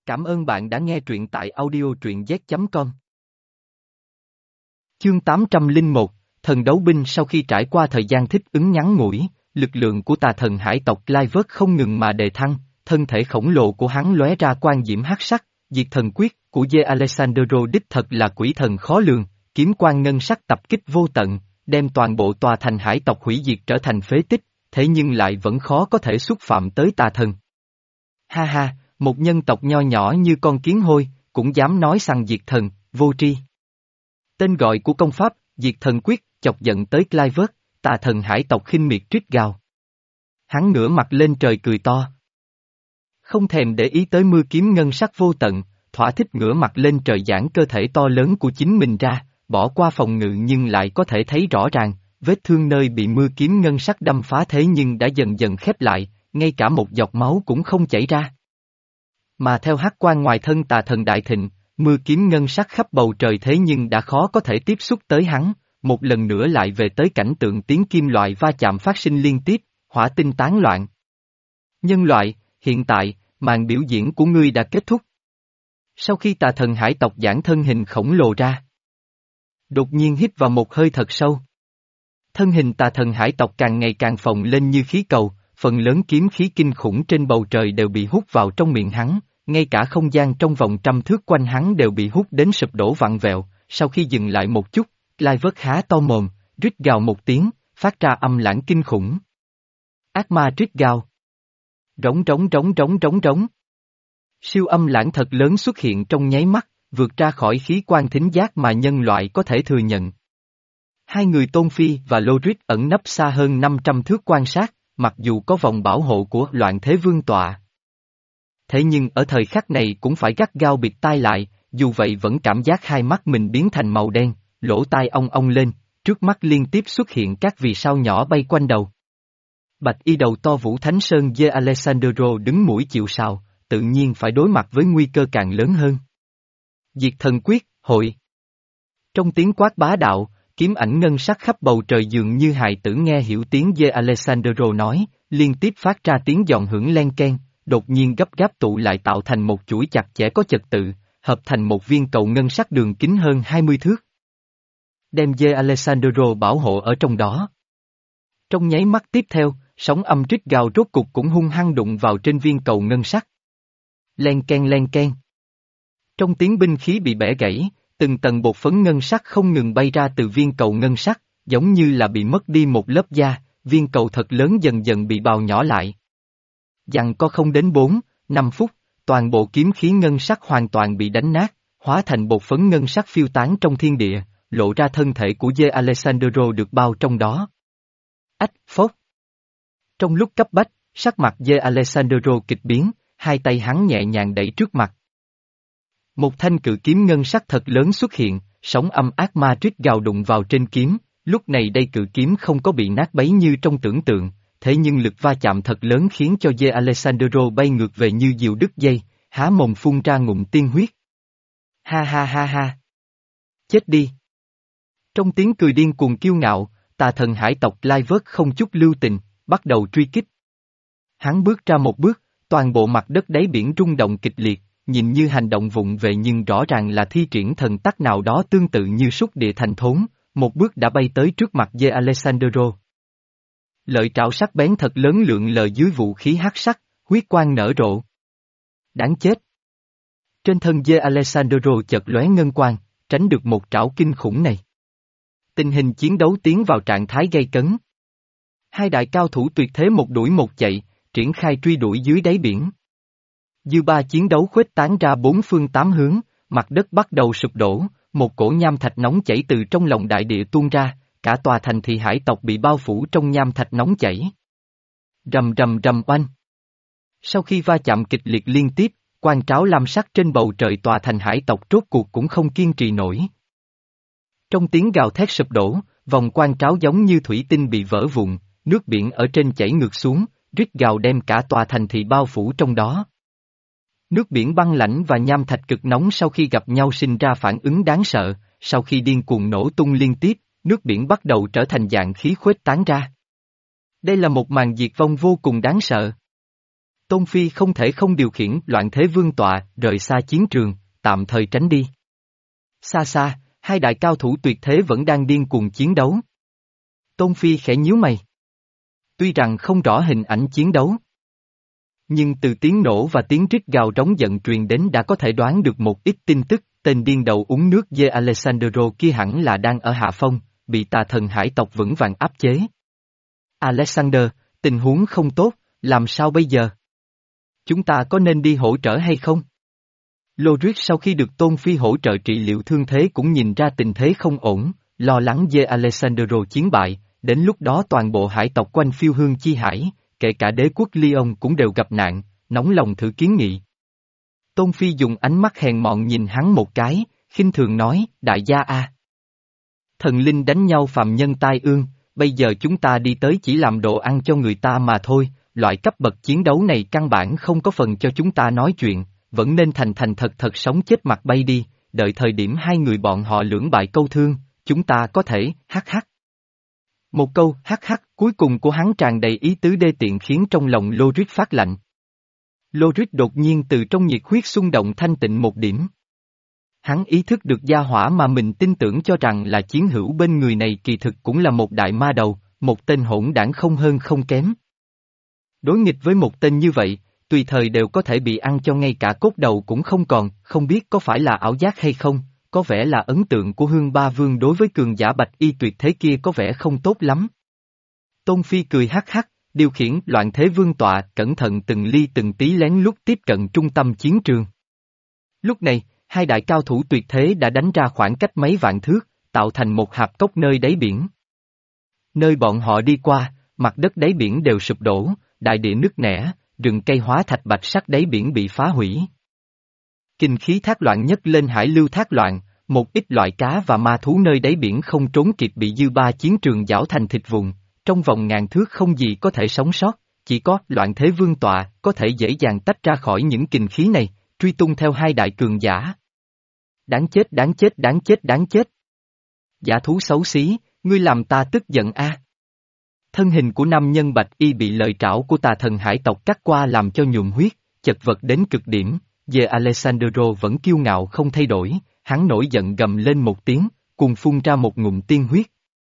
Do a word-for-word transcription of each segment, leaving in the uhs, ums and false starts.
Cảm ơn bạn đã nghe truyện tại audio truyện z chấm com. Chương tám trăm lẻ một, Thần Đấu Binh. Sau khi trải qua thời gian thích ứng ngắn ngủi, lực lượng của tà thần hải tộc Clivert không ngừng mà đề thăng, thân thể khổng lồ của hắn lóe ra quang diễm hắc sắc, diệt thần quyết của De Alessandro đích thật là quỷ thần khó lường, kiếm quang ngân sắc tập kích vô tận, đem toàn bộ tòa thành hải tộc hủy diệt trở thành phế tích, thế nhưng lại vẫn khó có thể xúc phạm tới tà thần. Ha ha, một nhân tộc nho nhỏ như con kiến hôi, cũng dám nói rằng diệt thần, vô tri. Tên gọi của công pháp, diệt thần quyết, chọc giận tới Clivert, tà thần hải tộc khinh miệt trích gào. Hắn ngửa mặt lên trời cười to. Không thèm để ý tới mưa kiếm ngân sắc vô tận, thỏa thích ngửa mặt lên trời giãn cơ thể to lớn của chính mình ra, bỏ qua phòng ngự nhưng lại có thể thấy rõ ràng, vết thương nơi bị mưa kiếm ngân sắc đâm phá thế nhưng đã dần dần khép lại, ngay cả một giọt máu cũng không chảy ra. Mà theo hắc quang ngoài thân tà thần đại thịnh, mưa kiếm ngân sắc khắp bầu trời thế nhưng đã khó có thể tiếp xúc tới hắn, một lần nữa lại về tới cảnh tượng tiếng kim loại va chạm phát sinh liên tiếp, hỏa tinh tán loạn. Nhân loại, hiện tại, màn biểu diễn của ngươi đã kết thúc. Sau khi tà thần hải tộc giãn thân hình khổng lồ ra, đột nhiên hít vào một hơi thật sâu. Thân hình tà thần hải tộc càng ngày càng phồng lên như khí cầu, phần lớn kiếm khí kinh khủng trên bầu trời đều bị hút vào trong miệng hắn, ngay cả không gian trong vòng trăm thước quanh hắn đều bị hút đến sụp đổ vặn vẹo, sau khi dừng lại một chút, Clivert há to mồm, rít gào một tiếng, phát ra âm lãng kinh khủng. Ác ma rít gào. Rống rống rống rống rống rống. Siêu âm lãng thật lớn xuất hiện trong nháy mắt, vượt ra khỏi khí quan thính giác mà nhân loại có thể thừa nhận. Hai người Tôn Phi và Loris ẩn nấp xa hơn năm trăm thước quan sát, mặc dù có vòng bảo hộ của Loạn Thế Vương tọa. Thế nhưng ở thời khắc này cũng phải gắt gao bịt tai lại, dù vậy vẫn cảm giác hai mắt mình biến thành màu đen, lỗ tai ong ong lên, trước mắt liên tiếp xuất hiện các vì sao nhỏ bay quanh đầu. Bạch y đầu to Vũ Thánh Sơn De Alessandro đứng mũi chịu sào, tự nhiên phải đối mặt với nguy cơ càng lớn hơn. Diệt thần quyết, hội. Trong tiếng quát bá đạo, kiếm ảnh ngân sắc khắp bầu trời dường như hài tử nghe hiểu tiếng De Alessandro nói, liên tiếp phát ra tiếng giòn hưởng len keng, đột nhiên gấp gáp tụ lại tạo thành một chuỗi chặt chẽ có trật tự, hợp thành một viên cầu ngân sắc đường kính hơn hai mươi thước. Đem De Alessandro bảo hộ ở trong đó. Trong nháy mắt tiếp theo, sóng âm rít gào rốt cục cũng hung hăng đụng vào trên viên cầu ngân sắc. Len keng len keng. Trong tiếng binh khí bị bẻ gãy, từng tầng bột phấn ngân sắc không ngừng bay ra từ viên cầu ngân sắc, giống như là bị mất đi một lớp da, viên cầu thật lớn dần dần bị bào nhỏ lại. Dặn có không đến bốn, năm phút, toàn bộ kiếm khí ngân sắc hoàn toàn bị đánh nát, hóa thành bột phấn ngân sắc phiêu tán trong thiên địa, lộ ra thân thể của De Alessandro được bao trong đó. Ách, phốt. Trong lúc cấp bách, sắc mặt De Alessandro kịch biến, hai tay hắn nhẹ nhàng đẩy trước mặt. Một thanh cự kiếm ngân sắc thật lớn xuất hiện, sóng âm ác ma rít gào đụng vào trên kiếm, lúc này đây cự kiếm không có bị nát bấy như trong tưởng tượng, thế nhưng lực va chạm thật lớn khiến cho De Alessandro bay ngược về như diều đứt dây, há mồm phun ra ngụm tiên huyết. Ha ha ha ha. Chết đi. Trong tiếng cười điên cuồng kiêu ngạo, tà thần hải tộc Clivert không chút lưu tình, bắt đầu truy kích. Hắn bước ra một bước, toàn bộ mặt đất đáy biển rung động kịch liệt, nhìn như hành động vụng về nhưng rõ ràng là thi triển thần tắc nào đó tương tự như xúc địa thành thốn, một bước đã bay tới trước mặt De Alessandro. Lợi trảo sắc bén thật lớn lượn lờ dưới vũ khí hắc sắc, huyết quang nở rộ. Đáng chết! Trên thân De Alessandro chợt lóe ngân quang, tránh được một trảo kinh khủng này. Tình hình chiến đấu tiến vào trạng thái gay cấn. Hai đại cao thủ tuyệt thế một đuổi một chạy, triển khai truy đuổi dưới đáy biển. Dư ba chiến đấu khuếch tán ra bốn phương tám hướng, mặt đất bắt đầu sụp đổ, một cổ nham thạch nóng chảy từ trong lòng đại địa tuôn ra, cả tòa thành thị hải tộc bị bao phủ trong nham thạch nóng chảy. Rầm rầm rầm oanh. Sau khi va chạm kịch liệt liên tiếp, quang tráo lam sắc trên bầu trời tòa thành hải tộc rốt cuộc cũng không kiên trì nổi. Trong tiếng gào thét sụp đổ, vòng quang tráo giống như thủy tinh bị vỡ vụn, nước biển ở trên chảy ngược xuống, rít gào đem cả tòa thành thị bao phủ trong đó. Nước biển băng lãnh và nham thạch cực nóng sau khi gặp nhau sinh ra phản ứng đáng sợ, sau khi điên cuồng nổ tung liên tiếp, nước biển bắt đầu trở thành dạng khí khuếch tán ra. Đây là một màn diệt vong vô cùng đáng sợ. Tôn Phi không thể không điều khiển Loạn Thế Vương tọa rời xa chiến trường, tạm thời tránh đi. Xa xa, hai đại cao thủ tuyệt thế vẫn đang điên cuồng chiến đấu. Tôn Phi khẽ nhíu mày. Tuy rằng không rõ hình ảnh chiến đấu, nhưng từ tiếng nổ và tiếng rít gào trống giận truyền đến đã có thể đoán được một ít tin tức, tên điên đầu uống nước dê Alessandro kia hẳn là đang ở hạ phong, bị tà thần hải tộc vững vàng áp chế. Alexander, tình huống không tốt, làm sao bây giờ? Chúng ta có nên đi hỗ trợ hay không? Lodric sau khi được Tôn Phi hỗ trợ trị liệu thương thế cũng nhìn ra tình thế không ổn, lo lắng dê Alessandro chiến bại, đến lúc đó toàn bộ hải tộc quanh phiêu hương chi hải, kể cả đế quốc Lyon cũng đều gặp nạn, nóng lòng thử kiến nghị. Tôn Phi dùng ánh mắt hèn mọn nhìn hắn một cái, khinh thường nói, đại gia a, thần linh đánh nhau phàm nhân tai ương, bây giờ chúng ta đi tới chỉ làm đồ ăn cho người ta mà thôi, loại cấp bậc chiến đấu này căn bản không có phần cho chúng ta nói chuyện, vẫn nên thành thành thật thật sống chết mặt bay đi, đợi thời điểm hai người bọn họ lưỡng bại câu thương, chúng ta có thể, hắc hắc. Một câu hắc hắc cuối cùng của hắn tràn đầy ý tứ đê tiện khiến trong lòng Lodric phát lạnh. Lodric đột nhiên từ trong nhiệt huyết xung động thanh tịnh một điểm. Hắn ý thức được gia hỏa mà mình tin tưởng cho rằng là chiến hữu bên người này kỳ thực cũng là một đại ma đầu, một tên hỗn đảng không hơn không kém. Đối nghịch với một tên như vậy, tùy thời đều có thể bị ăn cho ngay cả cốt đầu cũng không còn, không biết có phải là ảo giác hay không, có vẻ là ấn tượng của Hương Ba Vương đối với cường giả bạch y tuyệt thế kia có vẻ không tốt lắm. Tôn Phi cười hắc hắc, điều khiển Loạn Thế Vương tọa cẩn thận từng ly từng tí lén lút tiếp cận trung tâm chiến trường. Lúc này, hai đại cao thủ tuyệt thế đã đánh ra khoảng cách mấy vạn thước, tạo thành một hạp cốc nơi đáy biển. Nơi bọn họ đi qua, mặt đất đáy biển đều sụp đổ, đại địa nứt nẻ, rừng cây hóa thạch bạch sắc đáy biển bị phá hủy. Kinh khí thác loạn nhất lên hải lưu thác loạn, một ít loại cá và ma thú nơi đáy biển không trốn kịp bị dư ba chiến trường giảo thành thịt vụn, trong vòng ngàn thước không gì có thể sống sót, chỉ có Loạn Thế Vương tọa có thể dễ dàng tách ra khỏi những kinh khí này, truy tung theo hai đại cường giả. Đáng chết đáng chết đáng chết đáng chết. Giả thú xấu xí, ngươi làm ta tức giận a. Thân hình của nam nhân bạch y bị lợi trảo của tà thần hải tộc cắt qua làm cho nhuộm huyết, chật vật đến cực điểm, về Alessandro vẫn kiêu ngạo không thay đổi, hắn nổi giận gầm lên một tiếng, cùng phun ra một ngụm tiên huyết.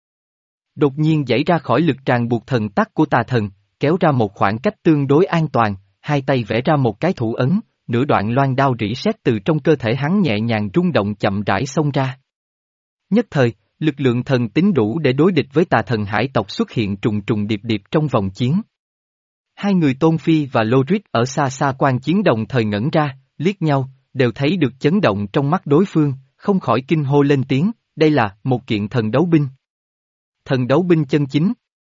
Đột nhiên giãy ra khỏi lực tràn buộc thần tắc của tà thần, kéo ra một khoảng cách tương đối an toàn, hai tay vẽ ra một cái thủ ấn, nửa đoạn loan đao rỉ sét từ trong cơ thể hắn nhẹ nhàng rung động chậm rãi xông ra. Nhất thời, lực lượng thần tính đủ để đối địch với tà thần hải tộc xuất hiện trùng trùng điệp điệp trong vòng chiến. Hai người Tôn Phi và Lodric ở xa xa quan chiến đồng thời ngẩn ra, liếc nhau, đều thấy được chấn động trong mắt đối phương, không khỏi kinh hô lên tiếng, đây là một kiện thần đấu binh. Thần đấu binh chân chính.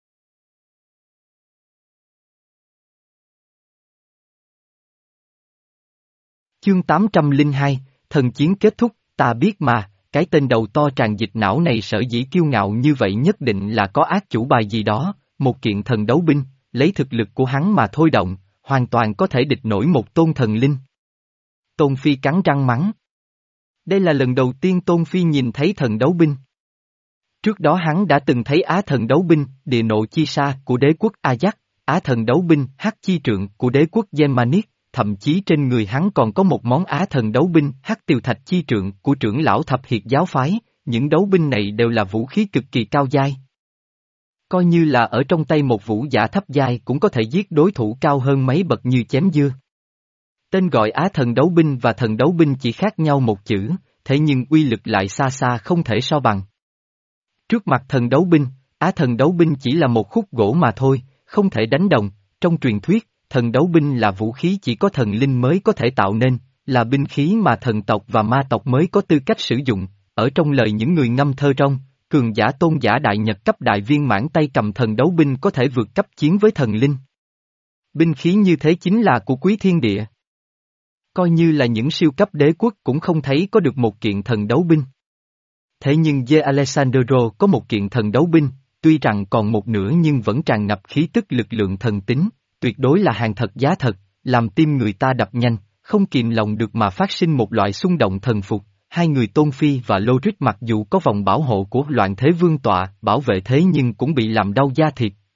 Chương tám trăm lẻ hai, thần chiến kết thúc, ta biết mà, cái tên đầu to tràn dịch não này sở dĩ kiêu ngạo như vậy nhất định là có ác chủ bài gì đó, một kiện thần đấu binh, lấy thực lực của hắn mà thôi động, hoàn toàn có thể địch nổi một tôn thần linh. Tôn Phi cắn răng mắng. Đây là lần đầu tiên Tôn Phi nhìn thấy thần đấu binh. Trước đó hắn đã từng thấy Á thần đấu binh, địa nộ chi sa của đế quốc Ajax, Á thần đấu binh, hắc chi trượng của đế quốc Germanic, thậm chí trên người hắn còn có một món Á thần đấu binh, hắc tiều thạch chi trượng của trưởng lão thập hiệt giáo phái, những đấu binh này đều là vũ khí cực kỳ cao giai. Coi như là ở trong tay một vũ giả thấp giai cũng có thể giết đối thủ cao hơn mấy bậc như chém dưa. Tên gọi Á thần đấu binh và thần đấu binh chỉ khác nhau một chữ, thế nhưng uy lực lại xa xa không thể so bằng. Trước mặt thần đấu binh, Á thần đấu binh chỉ là một khúc gỗ mà thôi, không thể đánh đồng, trong truyền thuyết, thần đấu binh là vũ khí chỉ có thần linh mới có thể tạo nên, là binh khí mà thần tộc và ma tộc mới có tư cách sử dụng, ở trong lời những người ngâm thơ trong, cường giả tôn giả đại nhật cấp đại viên mãn tay cầm thần đấu binh có thể vượt cấp chiến với thần linh. Binh khí như thế chính là của quý thiên địa. Coi như là những siêu cấp đế quốc cũng không thấy có được một kiện thần đấu binh. Thế nhưng De Alessandro có một kiện thần đấu binh, tuy rằng còn một nửa nhưng vẫn tràn ngập khí tức lực lượng thần tính, tuyệt đối là hàng thật giá thật, làm tim người ta đập nhanh, không kìm lòng được mà phát sinh một loại xung động thần phục. Hai người Tôn Phi và Lodric mặc dù có vòng bảo hộ của Loạn Thế Vương tọa bảo vệ thế nhưng cũng bị làm đau da thịt,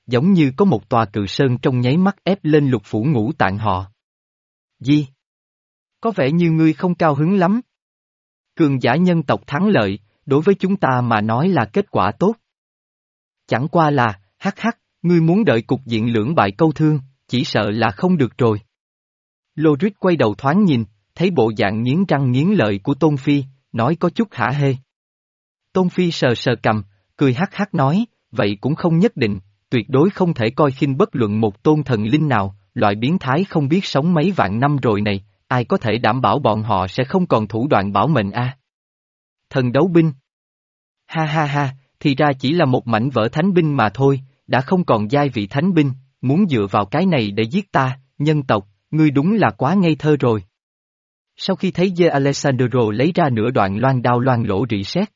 giống như có một tòa cự sơn trong nháy mắt ép lên lục phủ ngũ tạng họ. Gì? Có vẻ như ngươi không cao hứng lắm. Cường giả nhân tộc thắng lợi, đối với chúng ta mà nói là kết quả tốt. Chẳng qua là, hắc hắc, ngươi muốn đợi cục diện lưỡng bại câu thương, chỉ sợ là không được rồi. Lô-rít quay đầu thoáng nhìn, thấy bộ dạng nghiến răng nghiến lợi của Tôn Phi, nói có chút hả hê. Tôn Phi sờ sờ cầm, cười hắc hắc nói, vậy cũng không nhất định, tuyệt đối không thể coi khinh bất luận một tôn thần linh nào, loại biến thái không biết sống mấy vạn năm rồi này, ai có thể đảm bảo bọn họ sẽ không còn thủ đoạn bảo mệnh a? Thần đấu binh. Ha ha ha, thì ra chỉ là một mảnh vỡ thánh binh mà thôi, đã không còn giai vị thánh binh, muốn dựa vào cái này để giết ta, nhân tộc, ngươi đúng là quá ngây thơ rồi. Sau khi thấy De Alessandro lấy ra nửa đoạn loan đao loan lỗ rỉ sét,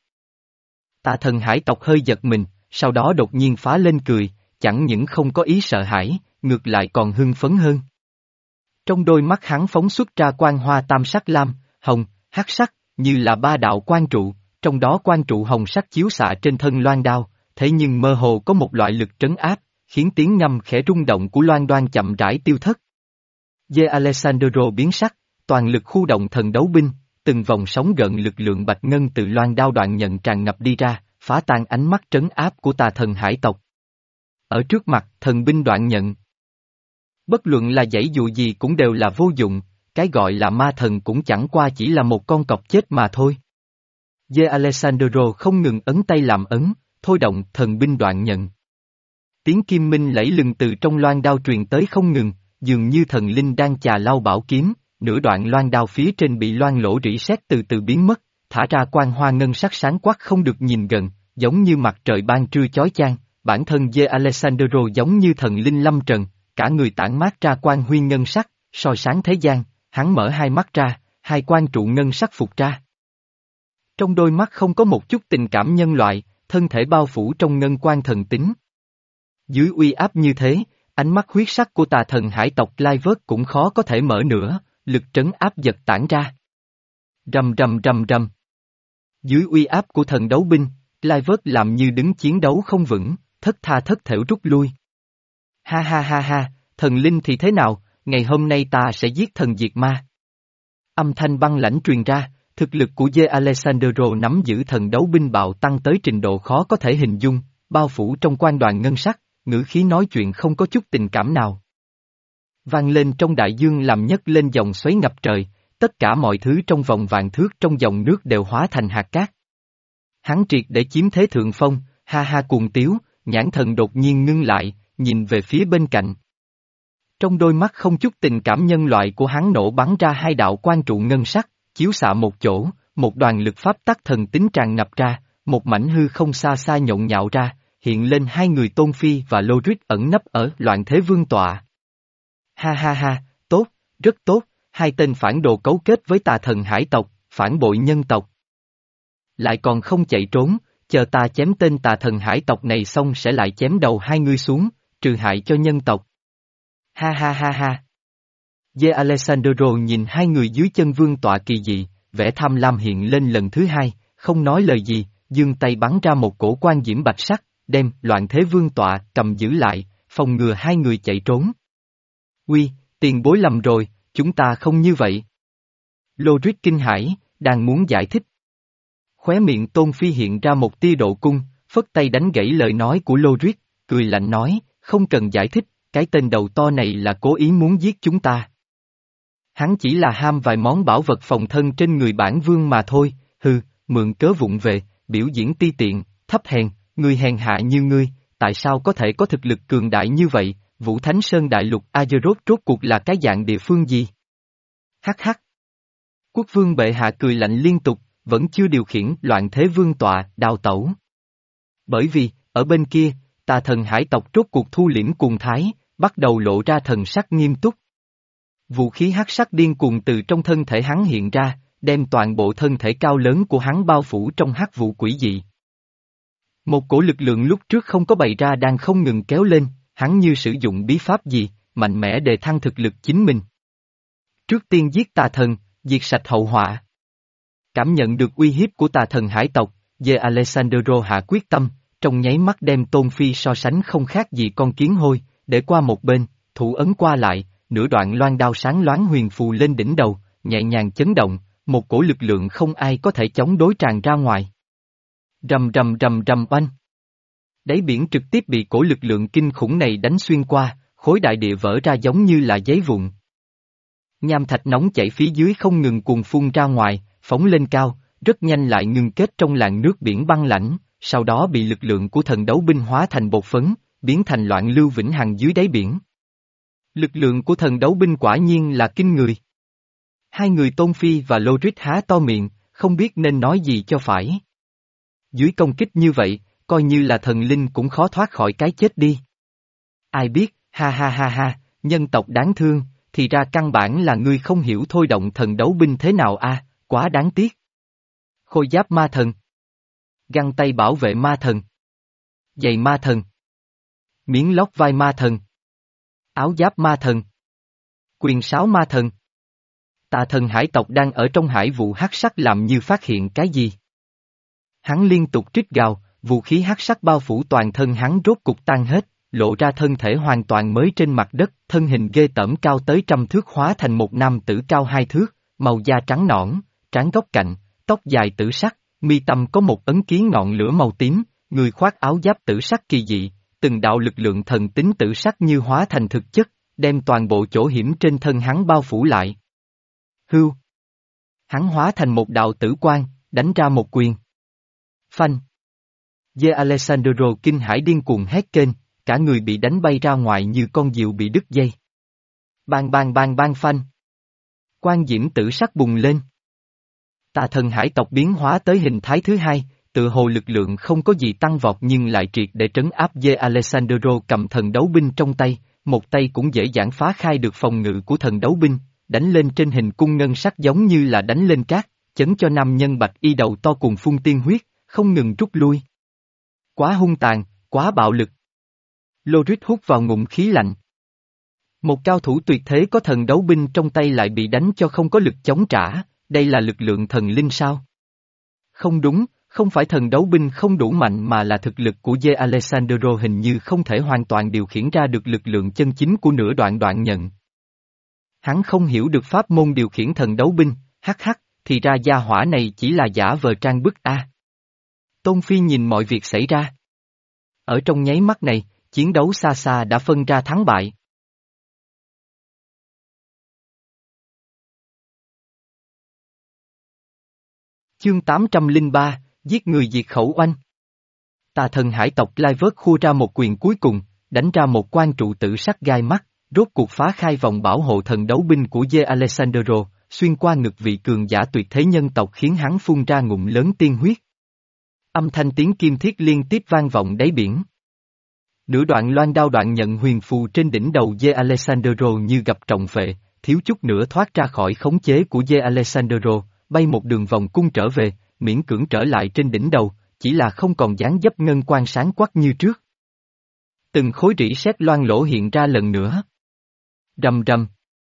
Tà thần hải tộc hơi giật mình, sau đó đột nhiên phá lên cười, chẳng những không có ý sợ hãi, ngược lại còn hưng phấn hơn. Trong đôi mắt hắn phóng xuất ra quang hoa tam sắc lam, hồng, hắc sắc, như là ba đạo quang trụ, trong đó quang trụ hồng sắc chiếu xạ trên thân loan đao, thế nhưng mơ hồ có một loại lực trấn áp, khiến tiếng ngâm khẽ rung động của loan đoan chậm rãi tiêu thất. De Alessandro biến sắc, toàn lực khu động thần đấu binh, từng vòng sóng gợn lực lượng bạch ngân từ loan đao đoạn nhận tràn ngập đi ra, phá tan ánh mắt trấn áp của tà thần hải tộc. Ở trước mặt thần binh đoạn nhận, bất luận là dãy dụ gì cũng đều là vô dụng, cái gọi là ma thần cũng chẳng qua chỉ là một con cọp chết mà thôi. De Alessandro không ngừng ấn tay làm ấn, thôi động thần binh đoạn nhận. Tiếng kim minh lẫy lừng từ trong loan đao truyền tới không ngừng, dường như thần linh đang chà lau bảo kiếm, nửa đoạn loan đao phía trên bị loan lỗ rỉ sét từ từ biến mất, thả ra quang hoa ngân sắc sáng quắc không được nhìn gần, giống như mặt trời ban trưa chói chang, bản thân De Alessandro giống như thần linh lâm trần, cả người tản mát ra quang huy ngân sắc, soi sáng thế gian, hắn mở hai mắt ra, hai quang trụ ngân sắc phục ra. Trong đôi mắt không có một chút tình cảm nhân loại, thân thể bao phủ trong ngân quang thần tính. Dưới uy áp như thế, ánh mắt huyết sắc của tà thần hải tộc Clivert cũng khó có thể mở nữa, lực trấn áp giật tản ra. Rầm rầm rầm rầm. Dưới uy áp của thần đấu binh, Clivert làm như đứng chiến đấu không vững, thất tha thất thểu rút lui. Ha ha ha ha, thần linh thì thế nào, ngày hôm nay ta sẽ giết thần diệt ma. Âm thanh băng lãnh truyền ra, thực lực của De Alessandro nắm giữ thần đấu binh bạo tăng tới trình độ khó có thể hình dung, bao phủ trong quan đoàn ngân sắc, ngữ khí nói chuyện không có chút tình cảm nào. Vang lên trong đại dương làm nhấc lên dòng xoáy ngập trời, tất cả mọi thứ trong vòng vạn thước trong dòng nước đều hóa thành hạt cát. Hắn triệt để chiếm thế thượng phong, ha ha cuồng tiếu, nhãn thần đột nhiên ngưng lại, nhìn về phía bên cạnh. Trong đôi mắt không chút tình cảm nhân loại của hắn nổ bắn ra hai đạo quang trụ ngân sắc, chiếu xạ một chỗ, một đoàn lực pháp tắc thần tính tràn ngập ra, một mảnh hư không xa xa nhộn nhạo ra, hiện lên hai người Tôn Phi và Lô-rít ẩn nấp ở loạn thế vương tọa. Ha ha ha, tốt, rất tốt, hai tên phản đồ cấu kết với tà thần hải tộc, phản bội nhân tộc. Lại còn không chạy trốn, chờ ta chém tên tà thần hải tộc này xong sẽ lại chém đầu hai ngươi xuống, trừ hại cho nhân tộc. Ha ha ha ha. De Alessandro nhìn hai người dưới chân vương tọa kỳ dị, vẻ tham lam hiện lên lần thứ hai, không nói lời gì, giương tay bắn ra một cổ quan diễm bạch sắc, đem loạn thế vương tọa cầm giữ lại, phòng ngừa hai người chạy trốn. Uy, tiền bối lầm rồi, chúng ta không như vậy. Lô-rít kinh hãi, đang muốn giải thích. Khóe miệng Tôn Phi hiện ra một tia độ cung, phất tay đánh gãy lời nói của Lô-rít, cười lạnh nói, không cần giải thích, cái tên đầu to này là cố ý muốn giết chúng ta. Hắn chỉ là ham vài món bảo vật phòng thân trên người bản vương mà thôi, hừ, mượn cớ vụng về, biểu diễn ti tiện, thấp hèn, người hèn hạ như ngươi, tại sao có thể có thực lực cường đại như vậy, Vũ Thánh Sơn Đại Lục Azeroth rốt cuộc là cái dạng địa phương gì? Hắc hắc. Quốc vương bệ hạ cười lạnh liên tục, vẫn chưa điều khiển loạn thế vương tọa, đào tẩu. Bởi vì, ở bên kia, tà thần hải tộc rốt cuộc thu liễm cuồng thái, bắt đầu lộ ra thần sắc nghiêm túc. Vũ khí hắc sắc điên cuồng từ trong thân thể hắn hiện ra, đem toàn bộ thân thể cao lớn của hắn bao phủ trong hắc vụ quỷ dị. Một cổ lực lượng lúc trước không có bày ra đang không ngừng kéo lên, hắn như sử dụng bí pháp gì, mạnh mẽ đề thăng thực lực chính mình. Trước tiên giết tà thần, diệt sạch hậu họa. Cảm nhận được uy hiếp của tà thần hải tộc, De Alessandro hạ quyết tâm, trong nháy mắt đem Tôn Phi so sánh không khác gì con kiến hôi, để qua một bên, thủ ấn qua lại, nửa đoạn loan đao sáng loáng huyền phù lên đỉnh đầu, nhẹ nhàng chấn động, một cổ lực lượng không ai có thể chống đối tràn ra ngoài. Rầm rầm rầm rầm oanh. Đáy biển trực tiếp bị cổ lực lượng kinh khủng này đánh xuyên qua, khối đại địa vỡ ra giống như là giấy vụn. Nham thạch nóng chảy phía dưới không ngừng cuồn phun ra ngoài, phóng lên cao, rất nhanh lại ngưng kết trong làn nước biển băng lãnh, sau đó bị lực lượng của thần đấu binh hóa thành bột phấn, biến thành loạn lưu vĩnh hằng dưới đáy biển. Lực lượng của thần đấu binh quả nhiên là kinh người. Hai người Tôn Phi và Lô-rít há to miệng, không biết nên nói gì cho phải. Dưới công kích như vậy, coi như là thần linh cũng khó thoát khỏi cái chết đi. Ai biết, ha ha ha ha, nhân tộc đáng thương, thì ra căn bản là ngươi không hiểu thôi động thần đấu binh thế nào a, quá đáng tiếc. Khôi giáp ma thần. Găng tay bảo vệ ma thần. Giày ma thần. Miếng lót vai ma thần. Áo giáp ma thần. Quyền sáo ma thần. Tà thần hải tộc đang ở trong hải vụ hắc sắc làm như phát hiện cái gì. Hắn liên tục rít gào, vũ khí hắc sắc bao phủ toàn thân hắn rốt cục tan hết, lộ ra thân thể hoàn toàn mới trên mặt đất, thân hình ghê tởm cao tới trăm thước hóa thành một nam tử cao hai thước, màu da trắng nõn, trán góc cạnh, tóc dài tử sắc, mi tâm có một ấn ký ngọn lửa màu tím, người khoác áo giáp tử sắc kỳ dị, từng đạo lực lượng thần tính tử sắc như hóa thành thực chất, đem toàn bộ chỗ hiểm trên thân hắn bao phủ lại. Hưu. Hắn hóa thành một đạo tử quang, đánh ra một quyền. Phanh. De Alessandro kinh hãi điên cuồng hét kênh, cả người bị đánh bay ra ngoài như con diều bị đứt dây. Bang bang bang bang phanh. Quang diễm tử sắc bùng lên. Tà thần hải tộc biến hóa tới hình thái thứ hai, tự hồ lực lượng không có gì tăng vọt nhưng lại triệt để trấn áp De Alessandro cầm thần đấu binh trong tay, một tay cũng dễ dàng phá khai được phòng ngự của thần đấu binh, đánh lên trên hình cung ngân sắc giống như là đánh lên cát, chấn cho nam nhân bạch y đầu to cùng phun tiên huyết, không ngừng rút lui. Quá hung tàn, quá bạo lực. Lô-rít hút vào ngụm khí lạnh. Một cao thủ tuyệt thế có thần đấu binh trong tay lại bị đánh cho không có lực chống trả, đây là lực lượng thần linh sao? Không đúng, không phải thần đấu binh không đủ mạnh mà là thực lực của De Alessandro hình như không thể hoàn toàn điều khiển ra được lực lượng chân chính của nửa đoạn đoạn nhận. Hắn không hiểu được pháp môn điều khiển thần đấu binh, hắc hắc, thì ra gia hỏa này chỉ là giả vờ trang bức a. Tôn Phi nhìn mọi việc xảy ra. Ở trong nháy mắt này, chiến đấu xa xa đã phân ra thắng bại. Chương tám trăm lẻ ba, giết người diệt khẩu oanh. Tà thần hải tộc Lai vớt khua ra một quyền cuối cùng, đánh ra một quan trụ tử sắc gai mắt, rốt cuộc phá khai vòng bảo hộ thần đấu binh của De Alessandro, xuyên qua ngực vị cường giả tuyệt thế nhân tộc khiến hắn phun ra ngụm lớn tiên huyết. Âm thanh tiếng kim thiết liên tiếp vang vọng đáy biển. Nửa đoạn loan đao đoạn nhận huyền phù trên đỉnh đầu De Alessandro như gặp trọng phệ, thiếu chút nữa thoát ra khỏi khống chế của De Alessandro, bay một đường vòng cung trở về, miễn cưỡng trở lại trên đỉnh đầu, chỉ là không còn dáng dấp ngân quang sáng quắc như trước. Từng khối rỉ sét loang lỗ hiện ra lần nữa. Rầm rầm.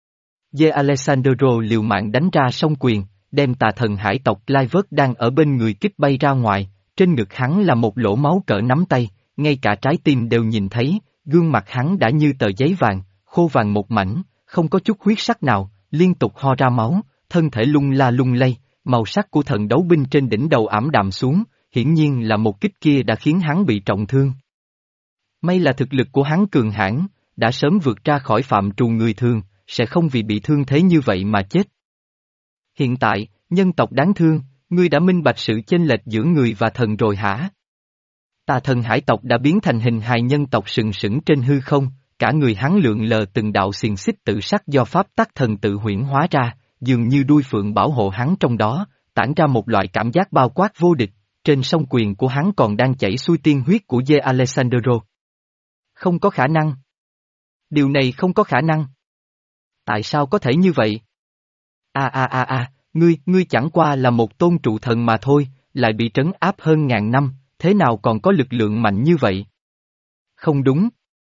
De Alessandro liều mạng đánh ra song quyền, đem tà thần hải tộc Lai vớt đang ở bên người kích bay ra ngoài, trên ngực hắn là một lỗ máu cỡ nắm tay, ngay cả trái tim đều nhìn thấy, gương mặt hắn đã như tờ giấy vàng, khô vàng một mảnh, không có chút huyết sắc nào, liên tục ho ra máu, thân thể lung la lung lay, màu sắc của thần đấu binh trên đỉnh đầu ảm đạm xuống, hiển nhiên là một kích kia đã khiến hắn bị trọng thương. May là thực lực của hắn cường hãn, đã sớm vượt ra khỏi phạm trù người thường, sẽ không vì bị thương thế như vậy mà chết. Hiện tại, nhân tộc đáng thương, ngươi đã minh bạch sự chênh lệch giữa người và thần rồi hả? Tà thần hải tộc đã biến thành hình hài nhân tộc sừng sững trên hư không, cả người hắn lượn lờ từng đạo xiềng xích tự sắc do pháp tắc thần tự huyễn hóa ra, dường như đuôi phượng bảo hộ hắn trong đó, tản ra một loại cảm giác bao quát vô địch, trên song quyền của hắn còn đang chảy xuôi tiên huyết của De Alessandro. Không có khả năng. Điều này không có khả năng. Tại sao có thể như vậy? A a a a, ngươi, ngươi chẳng qua là một tôn trụ thần mà thôi, lại bị trấn áp hơn ngàn năm, thế nào còn có lực lượng mạnh như vậy? Không đúng.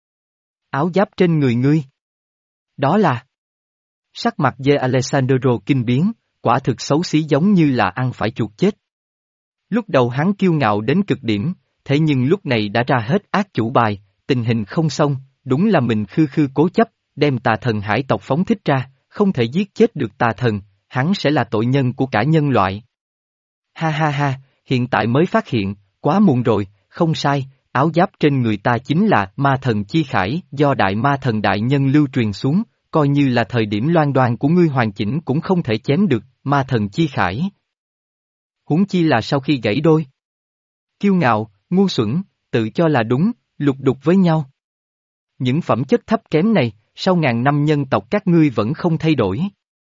Áo giáp trên người ngươi. Đó là... Sắc mặt De Alessandro kinh biến, quả thực xấu xí giống như là ăn phải chuột chết. Lúc đầu hắn kiêu ngạo đến cực điểm, thế nhưng lúc này đã ra hết ác chủ bài, tình hình không xong, đúng là mình khư khư cố chấp, đem tà thần hải tộc phóng thích ra, không thể giết chết được tà thần, hắn sẽ là tội nhân của cả nhân loại. Ha ha ha, hiện tại mới phát hiện, quá muộn rồi, không sai, áo giáp trên người ta chính là ma thần chi khải do đại ma thần đại nhân lưu truyền xuống, coi như là thời điểm loan đoan của ngươi hoàn chỉnh cũng không thể chém được, ma thần chi khải. Huống chi là sau khi gãy đôi. Kiêu ngạo, ngu xuẩn, tự cho là đúng, lục đục với nhau. Những phẩm chất thấp kém này, sau ngàn năm nhân tộc các ngươi vẫn không thay đổi.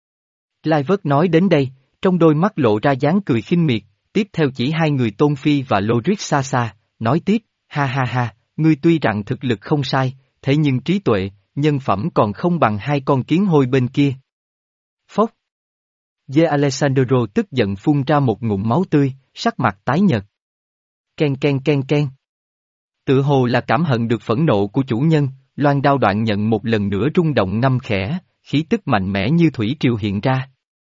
Clive nói đến đây, trong đôi mắt lộ ra dáng cười khinh miệt, tiếp theo chỉ hai người Tôn Phi và Lodric xa xa, nói tiếp, ha ha ha, ngươi tuy rằng thực lực không sai, thế nhưng trí tuệ, nhân phẩm còn không bằng hai con kiến hôi bên kia. Phốc. De Alessandro tức giận phun ra một ngụm máu tươi, sắc mặt tái nhợt. Ken ken ken ken. Tự hồ là cảm hận được phẫn nộ của chủ nhân, loan đao đoạn nhận một lần nữa rung động ngâm khẽ, khí tức mạnh mẽ như thủy triều hiện ra.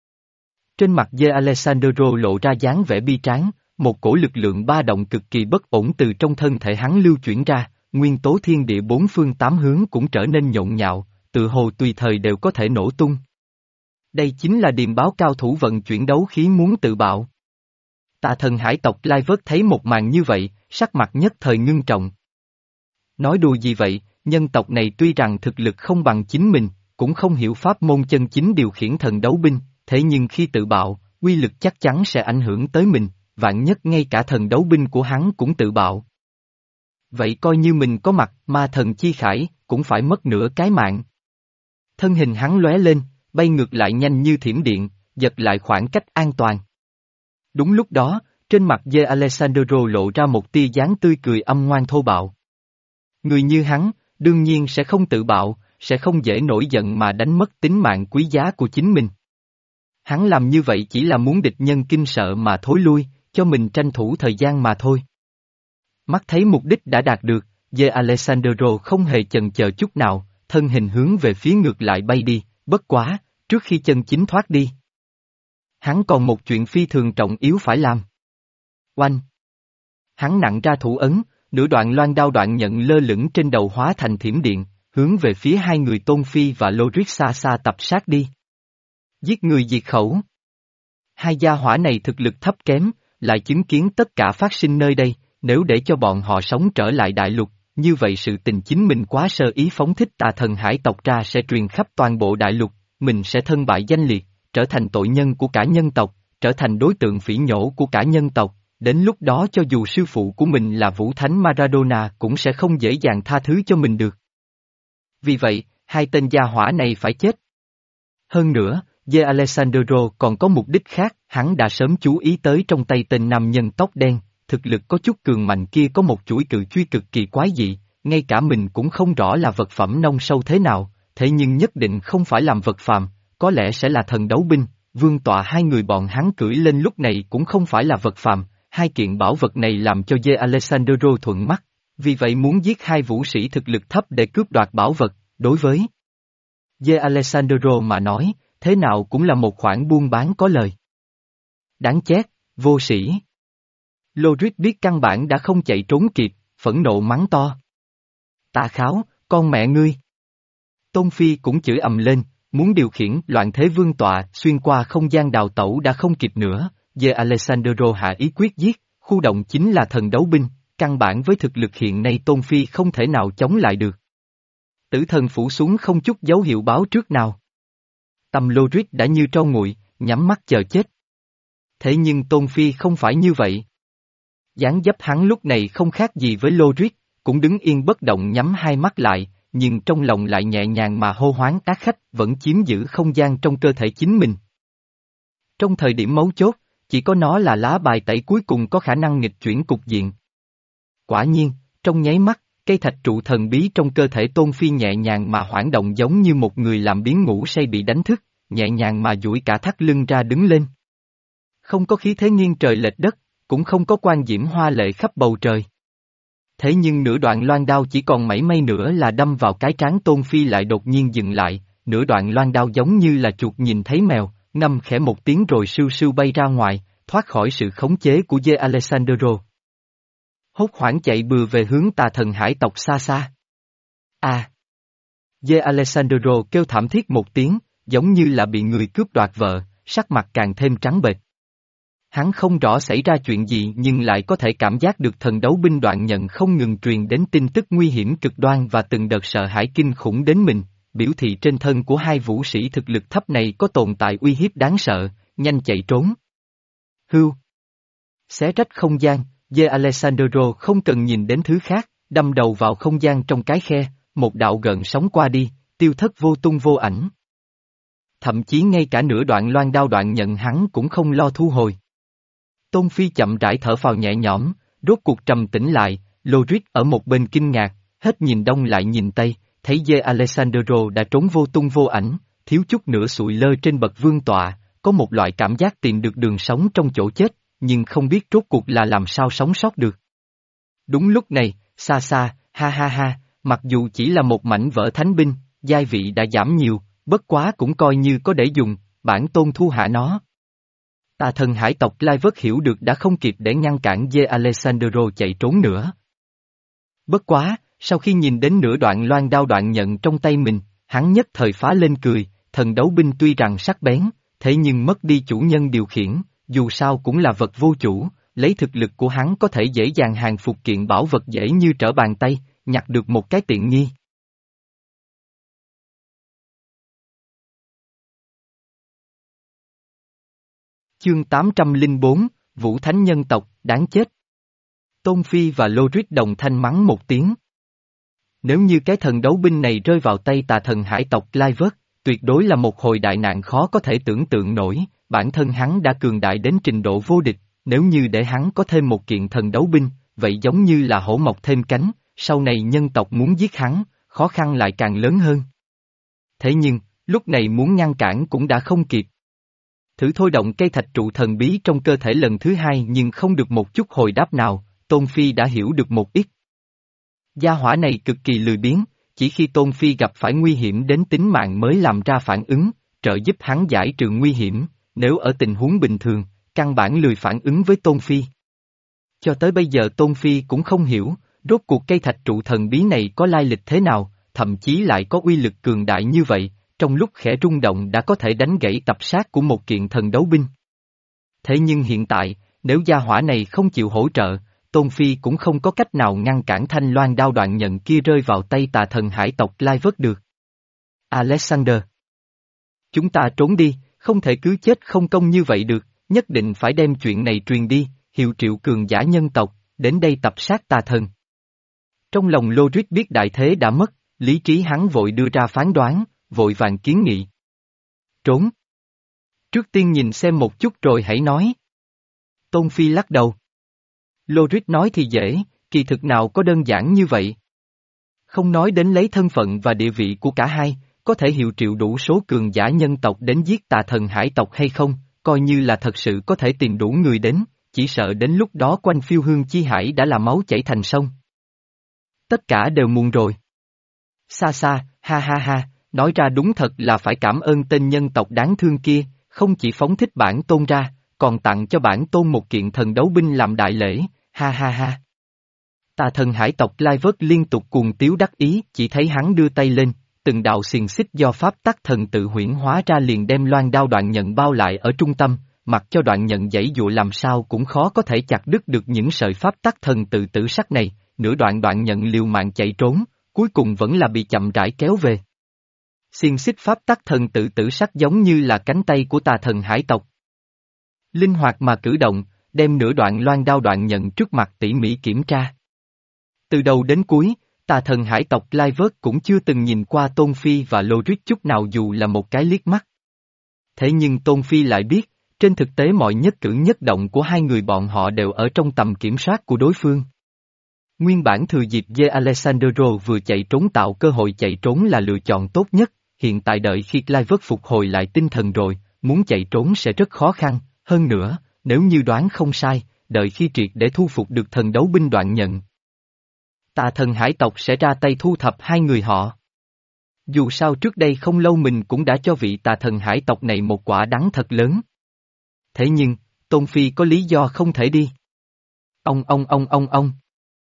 Trên mặt De Alessandro lộ ra dáng vẻ bi tráng, một cổ lực lượng ba động cực kỳ bất ổn từ trong thân thể hắn lưu chuyển ra, nguyên tố thiên địa bốn phương tám hướng cũng trở nên nhộn nhạo, tự hồ tùy thời đều có thể nổ tung. Đây chính là điềm báo cao thủ vận chuyển đấu khí muốn tự bạo. Tà thần hải tộc Clive thấy một màn như vậy, sắc mặt nhất thời ngưng trọng. Nói đùa gì vậy, nhân tộc này tuy rằng thực lực không bằng chính mình, cũng không hiểu pháp môn chân chính điều khiển thần đấu binh, thế nhưng khi tự bạo, uy lực chắc chắn sẽ ảnh hưởng tới mình, vạn nhất ngay cả thần đấu binh của hắn cũng tự bạo. Vậy coi như mình có mặt ma thần chi khải, cũng phải mất nửa cái mạng. Thân hình hắn lóe lên, bay ngược lại nhanh như thiểm điện, giật lại khoảng cách an toàn. Đúng lúc đó, trên mặt De Alessandro lộ ra một tia dáng tươi cười âm ngoan thô bạo. Người như hắn, đương nhiên sẽ không tự bạo, sẽ không dễ nổi giận mà đánh mất tính mạng quý giá của chính mình. Hắn làm như vậy chỉ là muốn địch nhân kinh sợ mà thối lui, cho mình tranh thủ thời gian mà thôi. Mắt thấy mục đích đã đạt được, De Alessandro không hề chần chờ chút nào, thân hình hướng về phía ngược lại bay đi, bất quá, trước khi chân chính thoát đi. Hắn còn một chuyện phi thường trọng yếu phải làm. Oanh! Hắn nặng ra thủ ấn, nửa đoạn loan đao đoạn nhận lơ lửng trên đầu hóa thành thiểm điện, hướng về phía hai người Tôn Phi và Lodric xa xa tập sát đi. Giết người diệt khẩu. Hai gia hỏa này thực lực thấp kém, lại chứng kiến tất cả phát sinh nơi đây, nếu để cho bọn họ sống trở lại đại lục, như vậy sự tình chính mình quá sơ ý phóng thích tà thần hải tộc ra sẽ truyền khắp toàn bộ đại lục, mình sẽ thân bại danh liệt, trở thành tội nhân của cả nhân tộc, trở thành đối tượng phỉ nhổ của cả nhân tộc, đến lúc đó cho dù sư phụ của mình là Vũ Thánh Maradona cũng sẽ không dễ dàng tha thứ cho mình được. Vì vậy, hai tên gia hỏa này phải chết. Hơn nữa, De Alessandro còn có mục đích khác, hắn đã sớm chú ý tới trong tay tên nam nhân tóc đen, thực lực có chút cường mạnh kia có một chuỗi cự truy cực kỳ quái dị, ngay cả mình cũng không rõ là vật phẩm nông sâu thế nào, thế nhưng nhất định không phải làm vật phàm, có lẽ sẽ là thần đấu binh, vương tọa hai người bọn hắn cưỡi lên lúc này cũng không phải là vật phàm, hai kiện bảo vật này làm cho De Alessandro thuận mắt, vì vậy muốn giết hai vũ sĩ thực lực thấp để cướp đoạt bảo vật, đối với De Alessandro mà nói, thế nào cũng là một khoản buôn bán có lời. Đáng chết, vô sĩ. Lodric biết căn bản đã không chạy trốn kịp, phẫn nộ mắng to. Tà kháo, con mẹ ngươi. Tôn Phi cũng chửi ầm lên, muốn điều khiển loạn thế vương tọa xuyên qua không gian đào tẩu đã không kịp nữa, De Alessandro hạ ý quyết giết, khu động chính là thần đấu binh, căn bản với thực lực hiện nay Tôn Phi không thể nào chống lại được. Tử thần phủ xuống không chút dấu hiệu báo trước nào. Tâm Lodric đã như tro nguội, nhắm mắt chờ chết. Thế nhưng Tôn Phi không phải như vậy. Dáng dấp hắn lúc này không khác gì với Lodric, cũng đứng yên bất động nhắm hai mắt lại, nhưng trong lòng lại nhẹ nhàng mà hô hoán ác khách vẫn chiếm giữ không gian trong cơ thể chính mình. Trong thời điểm mấu chốt, chỉ có nó là lá bài tẩy cuối cùng có khả năng nghịch chuyển cục diện. Quả nhiên, trong nháy mắt, cây thạch trụ thần bí trong cơ thể Tôn Phi nhẹ nhàng mà hoảng động giống như một người làm biếng ngủ say bị đánh thức, nhẹ nhàng mà duỗi cả thắt lưng ra đứng lên. Không có khí thế nghiêng trời lệch đất, cũng không có quan diễm hoa lệ khắp bầu trời. Thế nhưng nửa đoạn loan đao chỉ còn mảy may nữa là đâm vào cái trán Tôn Phi lại đột nhiên dừng lại, nửa đoạn loan đao giống như là chuột nhìn thấy mèo, ngâm khẽ một tiếng rồi sưu sưu bay ra ngoài, thoát khỏi sự khống chế của De Alessandro. hốt hoảng chạy bừa về hướng tà thần hải tộc xa xa. À! De Alessandro kêu thảm thiết một tiếng, giống như là bị người cướp đoạt vợ, sắc mặt càng thêm trắng bệch. Hắn không rõ xảy ra chuyện gì nhưng lại có thể cảm giác được thần đấu binh đoạn nhận không ngừng truyền đến tin tức nguy hiểm cực đoan và từng đợt sợ hãi kinh khủng đến mình, biểu thị trên thân của hai vũ sĩ thực lực thấp này có tồn tại uy hiếp đáng sợ, nhanh chạy trốn. Hưu! Xé rách không gian, De Alessandro không cần nhìn đến thứ khác, đâm đầu vào không gian trong cái khe, một đạo gợn sóng qua đi, tiêu thất vô tung vô ảnh. Thậm chí ngay cả nửa đoạn loan đao đoạn nhận hắn cũng không lo thu hồi. Tôn Phi chậm rãi thở phào nhẹ nhõm, rốt cuộc trầm tĩnh lại, Loris ở một bên kinh ngạc, hết nhìn đông lại nhìn tây, thấy De Alessandro đã trốn vô tung vô ảnh, thiếu chút nữa sụi lơ trên bậc vương tọa, có một loại cảm giác tìm được đường sống trong chỗ chết, nhưng không biết rốt cuộc là làm sao sống sót được. Đúng lúc này, xa xa, ha ha ha, mặc dù chỉ là một mảnh vỡ thánh binh, giai vị đã giảm nhiều, bất quá cũng coi như có để dùng, bản tôn thu hạ nó. Tà thần hải tộc Lai Vớt hiểu được đã không kịp để ngăn cản De Alessandro chạy trốn nữa. Bất quá, sau khi nhìn đến nửa đoạn loan đao đoạn nhận trong tay mình, hắn nhất thời phá lên cười, thần đấu binh tuy rằng sắc bén, thế nhưng mất đi chủ nhân điều khiển, dù sao cũng là vật vô chủ, lấy thực lực của hắn có thể dễ dàng hàng phục kiện bảo vật dễ như trở bàn tay, nhặt được một cái tiện nghi. Chương tám trăm lẻ bốn, Vũ Thánh nhân tộc, đáng chết. Tôn Phi và Loris đồng thanh mắng một tiếng. Nếu như cái thần đấu binh này rơi vào tay tà thần hải tộc Lai Vớt, tuyệt đối là một hồi đại nạn khó có thể tưởng tượng nổi, bản thân hắn đã cường đại đến trình độ vô địch, nếu như để hắn có thêm một kiện thần đấu binh, vậy giống như là hổ mọc thêm cánh, sau này nhân tộc muốn giết hắn, khó khăn lại càng lớn hơn. Thế nhưng, lúc này muốn ngăn cản cũng đã không kịp. Thử thôi động cây thạch trụ thần bí trong cơ thể lần thứ hai nhưng không được một chút hồi đáp nào, Tôn Phi đã hiểu được một ít. Gia hỏa này cực kỳ lười biếng, chỉ khi Tôn Phi gặp phải nguy hiểm đến tính mạng mới làm ra phản ứng, trợ giúp hắn giải trừ nguy hiểm, nếu ở tình huống bình thường, căn bản lười phản ứng với Tôn Phi. Cho tới bây giờ Tôn Phi cũng không hiểu, rốt cuộc cây thạch trụ thần bí này có lai lịch thế nào, thậm chí lại có uy lực cường đại như vậy, trong lúc khẽ rung động đã có thể đánh gãy tập sát của một kiện thần đấu binh. Thế nhưng hiện tại, nếu gia hỏa này không chịu hỗ trợ, Tôn Phi cũng không có cách nào ngăn cản thanh loan đao đoạn nhận kia rơi vào tay tà thần hải tộc Lai Vớt được. Alexander! Chúng ta trốn đi, không thể cứ chết không công như vậy được, nhất định phải đem chuyện này truyền đi, hiệu triệu cường giả nhân tộc, đến đây tập sát tà thần. Trong lòng Loris biết đại thế đã mất, lý trí hắn vội đưa ra phán đoán, vội vàng kiến nghị. Trốn! Trước tiên nhìn xem một chút rồi hãy nói. Tôn Phi lắc đầu. Loris nói thì dễ, kỳ thực nào có đơn giản như vậy. Không nói đến lấy thân phận và địa vị của cả hai, có thể hiệu triệu đủ số cường giả nhân tộc đến giết tà thần hải tộc hay không, coi như là thật sự có thể tìm đủ người đến, chỉ sợ đến lúc đó quanh phiêu hương chi hải đã là máu chảy thành sông. Tất cả đều muộn rồi. Xa xa, ha ha ha, nói ra đúng thật là phải cảm ơn tên nhân tộc đáng thương kia, không chỉ phóng thích bản tôn ra, còn tặng cho bản tôn một kiện thần đấu binh làm đại lễ, ha ha ha. Tà thần hải tộc Lai Vớt liên tục cuồng tiếu đắc ý, chỉ thấy hắn đưa tay lên, từng đạo xiềng xích do pháp tắc thần tự huyễn hóa ra liền đem loan đao đoạn nhận bao lại ở trung tâm, mặc cho đoạn nhận giãy dụa làm sao cũng khó có thể chặt đứt được những sợi pháp tắc thần tự tử sắc này, nửa đoạn đoạn nhận liều mạng chạy trốn, cuối cùng vẫn là bị chậm rãi kéo về. Xiềng xích pháp tắc thần tự tử sắc giống như là cánh tay của tà thần hải tộc. Linh hoạt mà cử động, đem nửa đoạn loan đao đoạn nhận trước mặt tỉ mỉ kiểm tra. Từ đầu đến cuối, tà thần hải tộc Lai Vớt cũng chưa từng nhìn qua Tôn Phi và Loris chút nào dù là một cái liếc mắt. Thế nhưng Tôn Phi lại biết, trên thực tế mọi nhất cử nhất động của hai người bọn họ đều ở trong tầm kiểm soát của đối phương. Nguyên bản thừa dịp De Alessandro vừa chạy trốn tạo cơ hội chạy trốn là lựa chọn tốt nhất, hiện tại đợi khi Lai Vớt phục hồi lại tinh thần rồi, muốn chạy trốn sẽ rất khó khăn, hơn nữa, nếu như đoán không sai, đợi khi triệt để thu phục được thần đấu binh đoạn nhận. Tà thần hải tộc sẽ ra tay thu thập hai người họ. Dù sao trước đây không lâu mình cũng đã cho vị tà thần hải tộc này một quả đắng thật lớn. Thế nhưng, Tôn Phi có lý do không thể đi. Ông ông ông ông ông.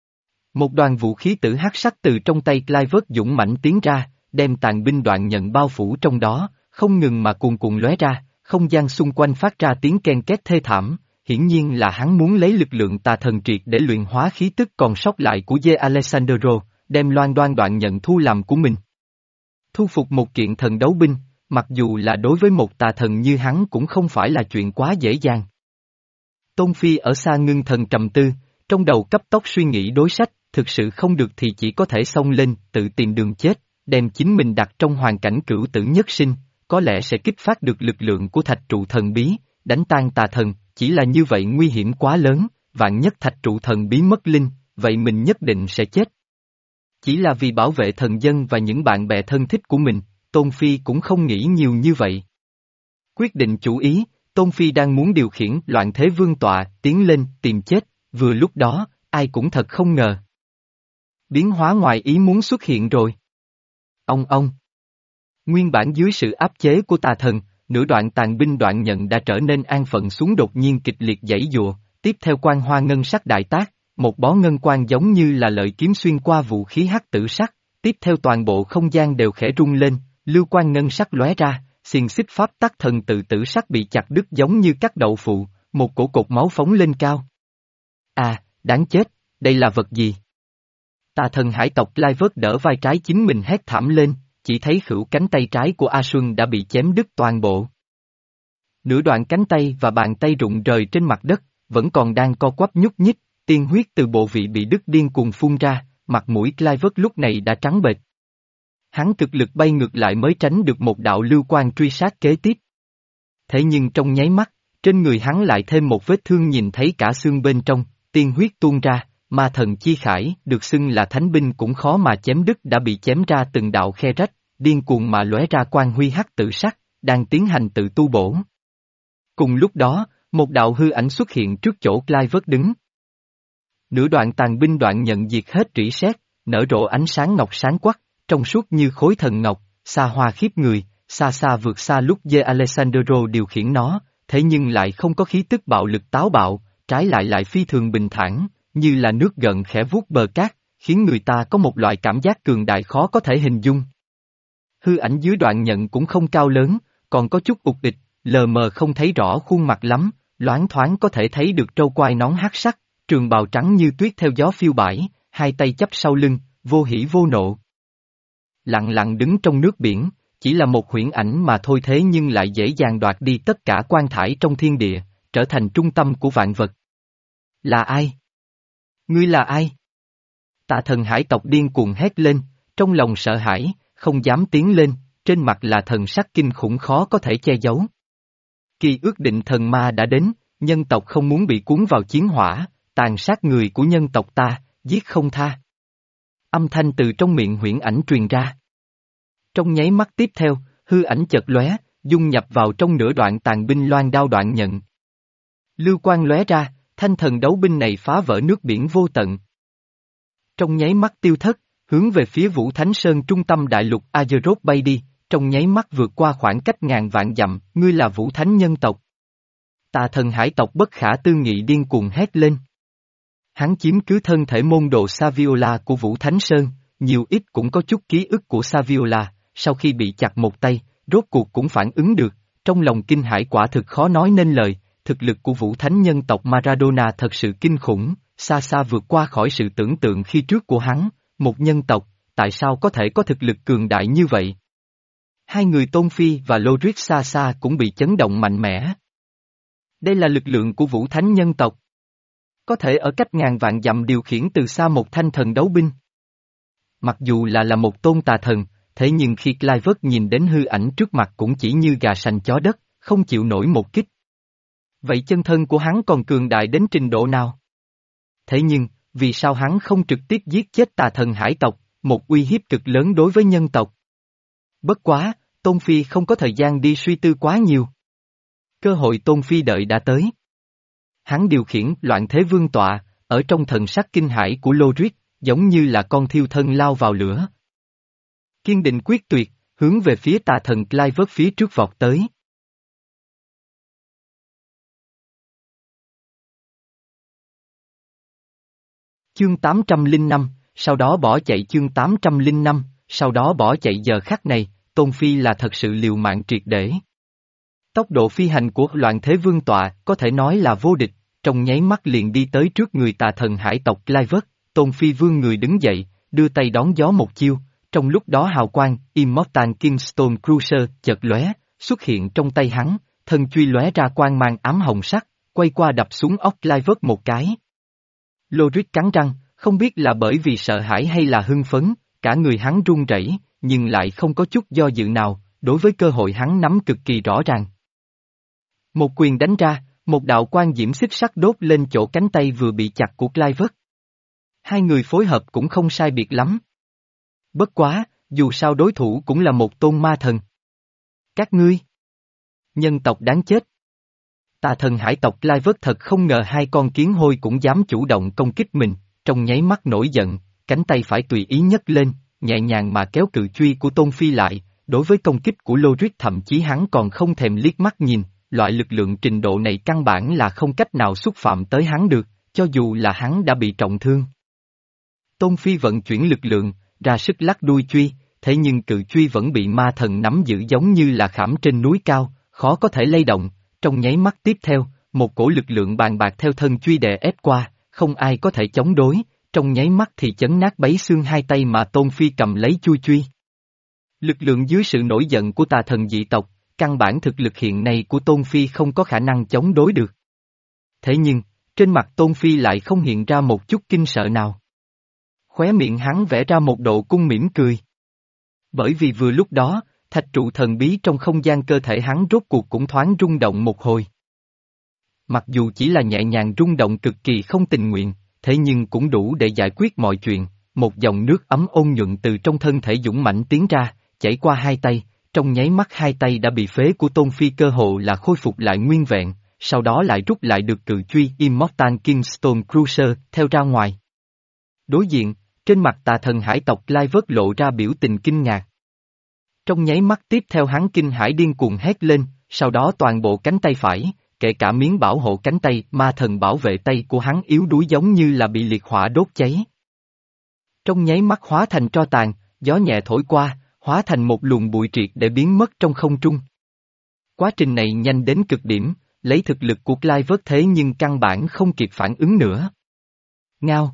Một đoàn vũ khí tử hắc sắc từ trong tay Clive dũng mãnh tiến ra, đem tàn binh đoạn nhận bao phủ trong đó, không ngừng mà cuồn cuộn lóe ra, không gian xung quanh phát ra tiếng ken két thê thảm, hiển nhiên là hắn muốn lấy lực lượng tà thần triệt để luyện hóa khí tức còn sót lại của De Alessandro, đem loan đoan đoạn nhận thu làm của mình. Thu phục một kiện thần đấu binh, mặc dù là đối với một tà thần như hắn cũng không phải là chuyện quá dễ dàng. Tôn Phi ở xa ngưng thần trầm tư, trong đầu cấp tốc suy nghĩ đối sách, thực sự không được thì chỉ có thể xông lên, tự tìm đường chết, đem chính mình đặt trong hoàn cảnh cửu tử nhất sinh, có lẽ sẽ kích phát được lực lượng của thạch trụ thần bí, đánh tan tà thần, chỉ là như vậy nguy hiểm quá lớn, vạn nhất thạch trụ thần bí mất linh, vậy mình nhất định sẽ chết. Chỉ là vì bảo vệ thần dân và những bạn bè thân thích của mình, Tôn Phi cũng không nghĩ nhiều như vậy. Quyết định chủ ý, Tôn Phi đang muốn điều khiển loạn thế vương tọa, tiến lên, tìm chết, vừa lúc đó, ai cũng thật không ngờ. Biến hóa ngoài ý muốn xuất hiện rồi. Ông ông. Nguyên bản dưới sự áp chế của tà thần, nửa đoạn tàn binh đoạn nhận đã trở nên an phận xuống đột nhiên kịch liệt giãy giụa, tiếp theo quan hoa ngân sắc đại tác, một bó ngân quan giống như là lợi kiếm xuyên qua vũ khí hắc tử sắc, tiếp theo toàn bộ không gian đều khẽ rung lên, lưu quan ngân sắc lóe ra, xiềng xích pháp tắc thần tự tử sắc bị chặt đứt giống như cắt đậu phụ, một cổ cột máu phóng lên cao. À, đáng chết, đây là vật gì? Tà thần hải tộc Lai vớt đỡ vai trái chính mình hét thảm lên, chỉ thấy khửu cánh tay trái của A Xuân đã bị chém đứt toàn bộ. Nửa đoạn cánh tay và bàn tay rụng rời trên mặt đất, vẫn còn đang co quắp nhúc nhích, tiên huyết từ bộ vị bị đứt điên cuồng phun ra, mặt mũi Clive lúc này đã trắng bệch. Hắn cực lực bay ngược lại mới tránh được một đạo lưu quang truy sát kế tiếp. Thế nhưng trong nháy mắt, trên người hắn lại thêm một vết thương nhìn thấy cả xương bên trong, tiên huyết tuôn ra, ma thần chi khải, được xưng là thánh binh cũng khó mà chém đứt đã bị chém ra từng đạo khe rách, điên cuồng mà lóe ra quang huy hắc tự sắc, đang tiến hành tự tu bổ. Cùng lúc đó, một đạo hư ảnh xuất hiện trước chỗ Clive đứng. Nửa đoạn tàn binh đoạn nhận diệt hết rỉ sét, nở rộ ánh sáng ngọc sáng quắc, trong suốt như khối thần ngọc, xa hoa khiếp người, xa xa vượt xa lúc De Alessandro điều khiển nó, thế nhưng lại không có khí tức bạo lực táo bạo, trái lại lại phi thường bình thản, như là nước gợn khẽ vuốt bờ cát, khiến người ta có một loại cảm giác cường đại khó có thể hình dung. Hư ảnh dưới đoạn nhận cũng không cao lớn, còn có chút ục ịch, lờ mờ không thấy rõ khuôn mặt lắm, loáng thoáng có thể thấy được trâu quai nón hắc sắc, trường bào trắng như tuyết theo gió phiêu bãi, hai tay chắp sau lưng, vô hỉ vô nộ. Lặng lặng đứng trong nước biển, chỉ là một huyễn ảnh mà thôi thế nhưng lại dễ dàng đoạt đi tất cả quan thải trong thiên địa, trở thành trung tâm của vạn vật. Là ai? Ngươi là ai? Tạ thần hải tộc điên cuồng hét lên, trong lòng sợ hãi, không dám tiến lên, trên mặt là thần sắc kinh khủng khó có thể che giấu. Kỳ ước định thần ma đã đến, nhân tộc không muốn bị cuốn vào chiến hỏa, tàn sát người của nhân tộc ta, giết không tha. Âm thanh từ trong miệng huyễn ảnh truyền ra. Trong nháy mắt tiếp theo, hư ảnh chợt lóe, dung nhập vào trong nửa đoạn tàn binh loan đao đoạn nhận. Lưu quang lóe ra, thanh thần đấu binh này phá vỡ nước biển vô tận. Trong nháy mắt tiêu thất, hướng về phía Vũ Thánh Sơn trung tâm đại lục Azeroth bay đi, trong nháy mắt vượt qua khoảng cách ngàn vạn dặm, ngươi là Vũ Thánh nhân tộc. Tà thần hải tộc bất khả tư nghị điên cuồng hét lên. Hắn chiếm cứ thân thể môn đồ Saviola của Vũ Thánh Sơn, nhiều ít cũng có chút ký ức của Saviola, sau khi bị chặt một tay, rốt cuộc cũng phản ứng được, trong lòng kinh hãi quả thực khó nói nên lời, thực lực của Vũ Thánh nhân tộc Maradona thật sự kinh khủng, xa xa vượt qua khỏi sự tưởng tượng khi trước của hắn, một nhân tộc, tại sao có thể có thực lực cường đại như vậy? Hai người Tôn Phi và Lodric xa xa cũng bị chấn động mạnh mẽ. Đây là lực lượng của Vũ Thánh nhân tộc. Có thể ở cách ngàn vạn dặm điều khiển từ xa một thanh thần đấu binh. Mặc dù là là một tôn tà thần, thế nhưng khi Clive nhìn đến hư ảnh trước mặt cũng chỉ như gà sành chó đất, không chịu nổi một kích. Vậy chân thân của hắn còn cường đại đến trình độ nào? Thế nhưng, vì sao hắn không trực tiếp giết chết tà thần hải tộc, một uy hiếp cực lớn đối với nhân tộc? Bất quá, Tôn Phi không có thời gian đi suy tư quá nhiều. Cơ hội Tôn Phi đợi đã tới. Hắn điều khiển loạn thế vương tọa, ở trong thần sắc kinh hãi của Lodric, giống như là con thiêu thân lao vào lửa. Kiên định quyết tuyệt, hướng về phía tà thần Clive phía trước vọt tới. Chương tám trăm lẻ năm, sau đó bỏ chạy chương tám trăm lẻ năm, sau đó bỏ chạy giờ khắc này, Tôn Phi là thật sự liều mạng triệt để. Tốc độ phi hành của Loạn Thế Vương tọa có thể nói là vô địch, trong nháy mắt liền đi tới trước người tà thần hải tộc Clivert, Tôn Phi vương người đứng dậy, đưa tay đón gió một chiêu, trong lúc đó hào quang, Immortal Kingstone Cruiser chợt lóe, xuất hiện trong tay hắn, thân truy lóe ra quang mang ám hồng sắc, quay qua đập xuống óc Clivert một cái. Lorik cắn răng, không biết là bởi vì sợ hãi hay là hưng phấn, cả người hắn run rẩy, nhưng lại không có chút do dự nào, đối với cơ hội hắn nắm cực kỳ rõ ràng. Một quyền đánh ra, một đạo quang diễm xích sắc đốt lên chỗ cánh tay vừa bị chặt của Clivert. Hai người phối hợp cũng không sai biệt lắm. Bất quá, dù sao đối thủ cũng là một tôn ma thần. Các ngươi, nhân tộc đáng chết. Tà thần hải tộc Clivert thật không ngờ hai con kiến hôi cũng dám chủ động công kích mình, trong nháy mắt nổi giận, cánh tay phải tùy ý nhấc lên, nhẹ nhàng mà kéo cự truy của Tôn Phi lại, đối với công kích của Lorik thậm chí hắn còn không thèm liếc mắt nhìn, loại lực lượng trình độ này căn bản là không cách nào xúc phạm tới hắn được, cho dù là hắn đã bị trọng thương. Tôn Phi vận chuyển lực lượng, ra sức lắc đuôi truy, thế nhưng cự truy vẫn bị ma thần nắm giữ giống như là khảm trên núi cao, khó có thể lay động, trong nháy mắt tiếp theo, một cổ lực lượng bàn bạc theo thân truy đè ép qua, không ai có thể chống đối, trong nháy mắt thì chấn nát bấy xương hai tay mà Tôn Phi cầm lấy chui truy. Lực lượng dưới sự nổi giận của tà thần dị tộc, căn bản thực lực hiện nay của Tôn Phi không có khả năng chống đối được. Thế nhưng, trên mặt Tôn Phi lại không hiện ra một chút kinh sợ nào. Khóe miệng hắn vẽ ra một độ cung mỉm cười. Bởi vì vừa lúc đó, thạch trụ thần bí trong không gian cơ thể hắn rốt cuộc cũng thoáng rung động một hồi. Mặc dù chỉ là nhẹ nhàng rung động cực kỳ không tình nguyện, thế nhưng cũng đủ để giải quyết mọi chuyện, một dòng nước ấm ôn nhuận từ trong thân thể dũng mãnh tiến ra, chảy qua hai tay, trong nháy mắt hai tay đã bị phế của Tôn Phi cơ hồ là khôi phục lại nguyên vẹn, sau đó lại rút lại được cự truy Immortal Kingstone Cruiser theo ra ngoài. Đối diện, trên mặt tà thần hải tộc Clivert lộ ra biểu tình kinh ngạc. Trong nháy mắt tiếp theo hắn kinh hãi điên cuồng hét lên, sau đó toàn bộ cánh tay phải, kể cả miếng bảo hộ cánh tay, ma thần bảo vệ tay của hắn yếu đuối giống như là bị liệt hỏa đốt cháy. Trong nháy mắt hóa thành tro tàn, gió nhẹ thổi qua, hóa thành một luồng bụi triệt để biến mất trong không trung. Quá trình này nhanh đến cực điểm, lấy thực lực của Clivert thế nhưng căn bản không kịp phản ứng nữa. Ngao.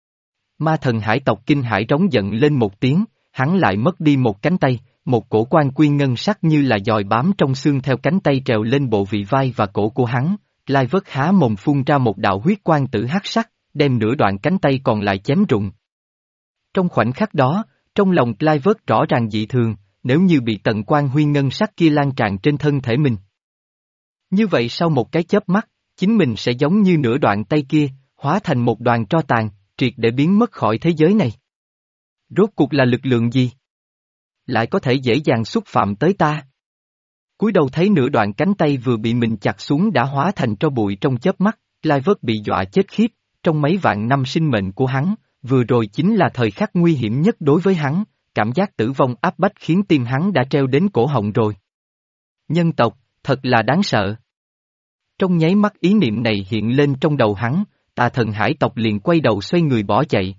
Ma thần hải tộc kinh hải rống giận lên một tiếng, hắn lại mất đi một cánh tay, một cổ quan quy ngân sắc như là dòi bám trong xương theo cánh tay trèo lên bộ vị vai và cổ của hắn, Clivert há mồm phun ra một đạo huyết quang tử hắc sắc, đem nửa đoạn cánh tay còn lại chém rụng. Trong khoảnh khắc đó, trong lòng Clivert rõ ràng dị thường, nếu như bị tận quan huy ngân sắc kia lan tràn trên thân thể mình. Như vậy sau một cái chớp mắt, chính mình sẽ giống như nửa đoạn tay kia, hóa thành một đoàn tro tàn, triệt để biến mất khỏi thế giới này. Rốt cuộc là lực lượng gì? Lại có thể dễ dàng xúc phạm tới ta. Cúi đầu thấy nửa đoạn cánh tay vừa bị mình chặt xuống đã hóa thành tro bụi trong chớp mắt, Clivert bị dọa chết khiếp, trong mấy vạn năm sinh mệnh của hắn, vừa rồi chính là thời khắc nguy hiểm nhất đối với hắn, cảm giác tử vong áp bách khiến tim hắn đã treo đến cổ họng rồi. Nhân tộc, thật là đáng sợ. Trong nháy mắt ý niệm này hiện lên trong đầu hắn, tà thần hải tộc liền quay đầu xoay người bỏ chạy.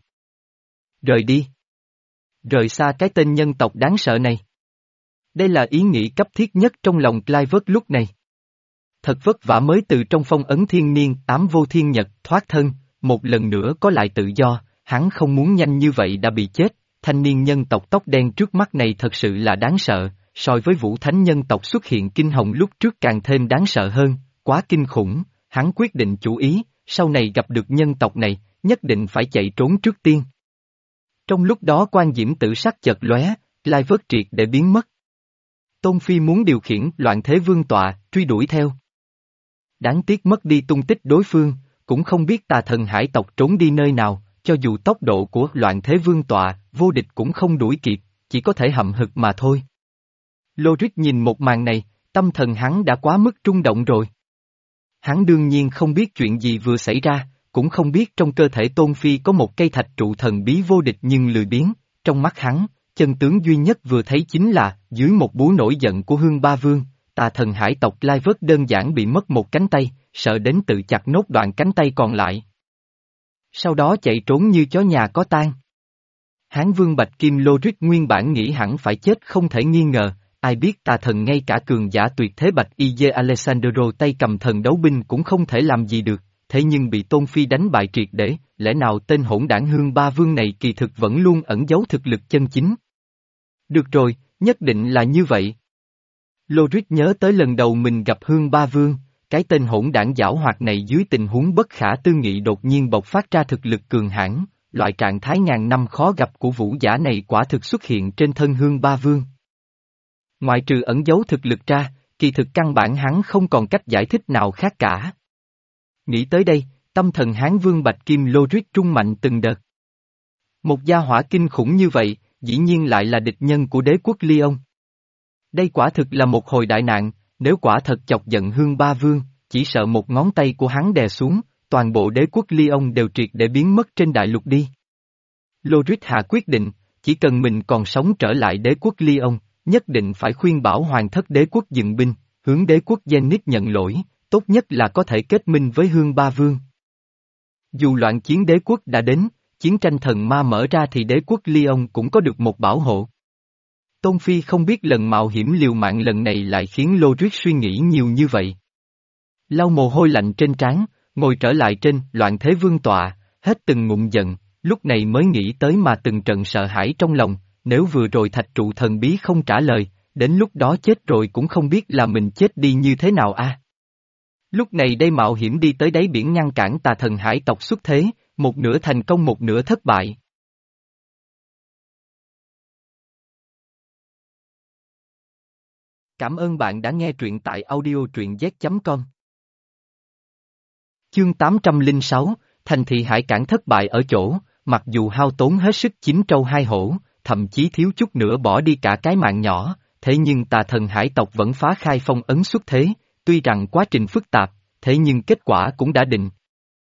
Rời đi. Rời xa cái tên nhân tộc đáng sợ này. Đây là ý nghĩ cấp thiết nhất trong lòng Clivert lúc này. Thật vất vả mới từ trong phong ấn thiên niên ám vô thiên nhật thoát thân, một lần nữa có lại tự do, hắn không muốn nhanh như vậy đã bị chết, thanh niên nhân tộc tóc đen trước mắt này thật sự là đáng sợ, so với vũ thánh nhân tộc xuất hiện kinh hồng lúc trước càng thêm đáng sợ hơn, quá kinh khủng, hắn quyết định chủ ý, sau này gặp được nhân tộc này, nhất định phải chạy trốn trước tiên. Trong lúc đó quan diễm tử sắc chợt lóe, Clivert triệt để biến mất. Tôn Phi muốn điều khiển loạn thế vương tọa, truy đuổi theo. Đáng tiếc mất đi tung tích đối phương, cũng không biết tà thần hải tộc trốn đi nơi nào, cho dù tốc độ của loạn thế vương tọa, vô địch cũng không đuổi kịp, chỉ có thể hậm hực mà thôi. Lorik nhìn một màn này, tâm thần hắn đã quá mức trung động rồi. Hắn đương nhiên không biết chuyện gì vừa xảy ra, cũng không biết trong cơ thể Tôn Phi có một cây thạch trụ thần bí vô địch nhưng lười biếng, trong mắt hắn, chân tướng duy nhất vừa thấy chính là, dưới một búa nổi giận của Hương Ba Vương, tà thần hải tộc Clivert đơn giản bị mất một cánh tay, sợ đến tự chặt nốt đoạn cánh tay còn lại. Sau đó chạy trốn như chó nhà có tang. Hán vương Bạch Kim Logic nguyên bản nghĩ hẳn phải chết không thể nghi ngờ, ai biết tà thần ngay cả cường giả tuyệt thế Bạch Y Dê Alessandro tay cầm thần đấu binh cũng không thể làm gì được, thế nhưng bị Tôn Phi đánh bại triệt để, lẽ nào tên hỗn đảng Hương Ba Vương này kỳ thực vẫn luôn ẩn giấu thực lực chân chính. Được rồi, nhất định là như vậy. Logic nhớ tới lần đầu mình gặp Hương Ba Vương, cái tên hỗn đảng giảo hoạt này dưới tình huống bất khả tư nghị đột nhiên bộc phát ra thực lực cường hãn, loại trạng thái ngàn năm khó gặp của vũ giả này quả thực xuất hiện trên thân Hương Ba Vương. Ngoại trừ ẩn giấu thực lực ra, kỳ thực căn bản hắn không còn cách giải thích nào khác cả. Nghĩ tới đây, tâm thần Hán Vương Bạch Kim Logic trung mạnh từng đợt. Một gia hỏa kinh khủng như vậy, dĩ nhiên lại là địch nhân của đế quốc Lyon. Đây quả thực là một hồi đại nạn, nếu quả thật chọc giận Hương Ba Vương, chỉ sợ một ngón tay của hắn đè xuống, toàn bộ đế quốc Lyon đều triệt để biến mất trên đại lục đi. Logic hạ quyết định, chỉ cần mình còn sống trở lại đế quốc Lyon, nhất định phải khuyên bảo hoàng thất đế quốc dừng binh, hướng đế quốc Zenith nhận lỗi, tốt nhất là có thể kết minh với Hương Ba Vương. Dù loạn chiến đế quốc đã đến, chiến tranh thần ma mở ra thì đế quốc Lyon cũng có được một bảo hộ. Tôn Phi không biết lần mạo hiểm liều mạng lần này lại khiến Logic suy nghĩ nhiều như vậy. Lau mồ hôi lạnh trên trán, ngồi trở lại trên loạn thế vương tọa, hết từng ngụm giận, lúc này mới nghĩ tới mà từng trận sợ hãi trong lòng, nếu vừa rồi thạch trụ thần bí không trả lời, đến lúc đó chết rồi cũng không biết là mình chết đi như thế nào a. À. Lúc này đây mạo hiểm đi tới đáy biển ngăn cản tà thần hải tộc xuất thế, một nửa thành công một nửa thất bại. Cảm ơn bạn đã nghe truyện tại audio truyện z chấm com. Chương tám trăm lẻ sáu, thành thị hải cảng thất bại ở chỗ, mặc dù hao tốn hết sức chín trâu hai hổ, thậm chí thiếu chút nữa bỏ đi cả cái mạng nhỏ, thế nhưng tà thần hải tộc vẫn phá khai phong ấn xuất thế, tuy rằng quá trình phức tạp, thế nhưng kết quả cũng đã định.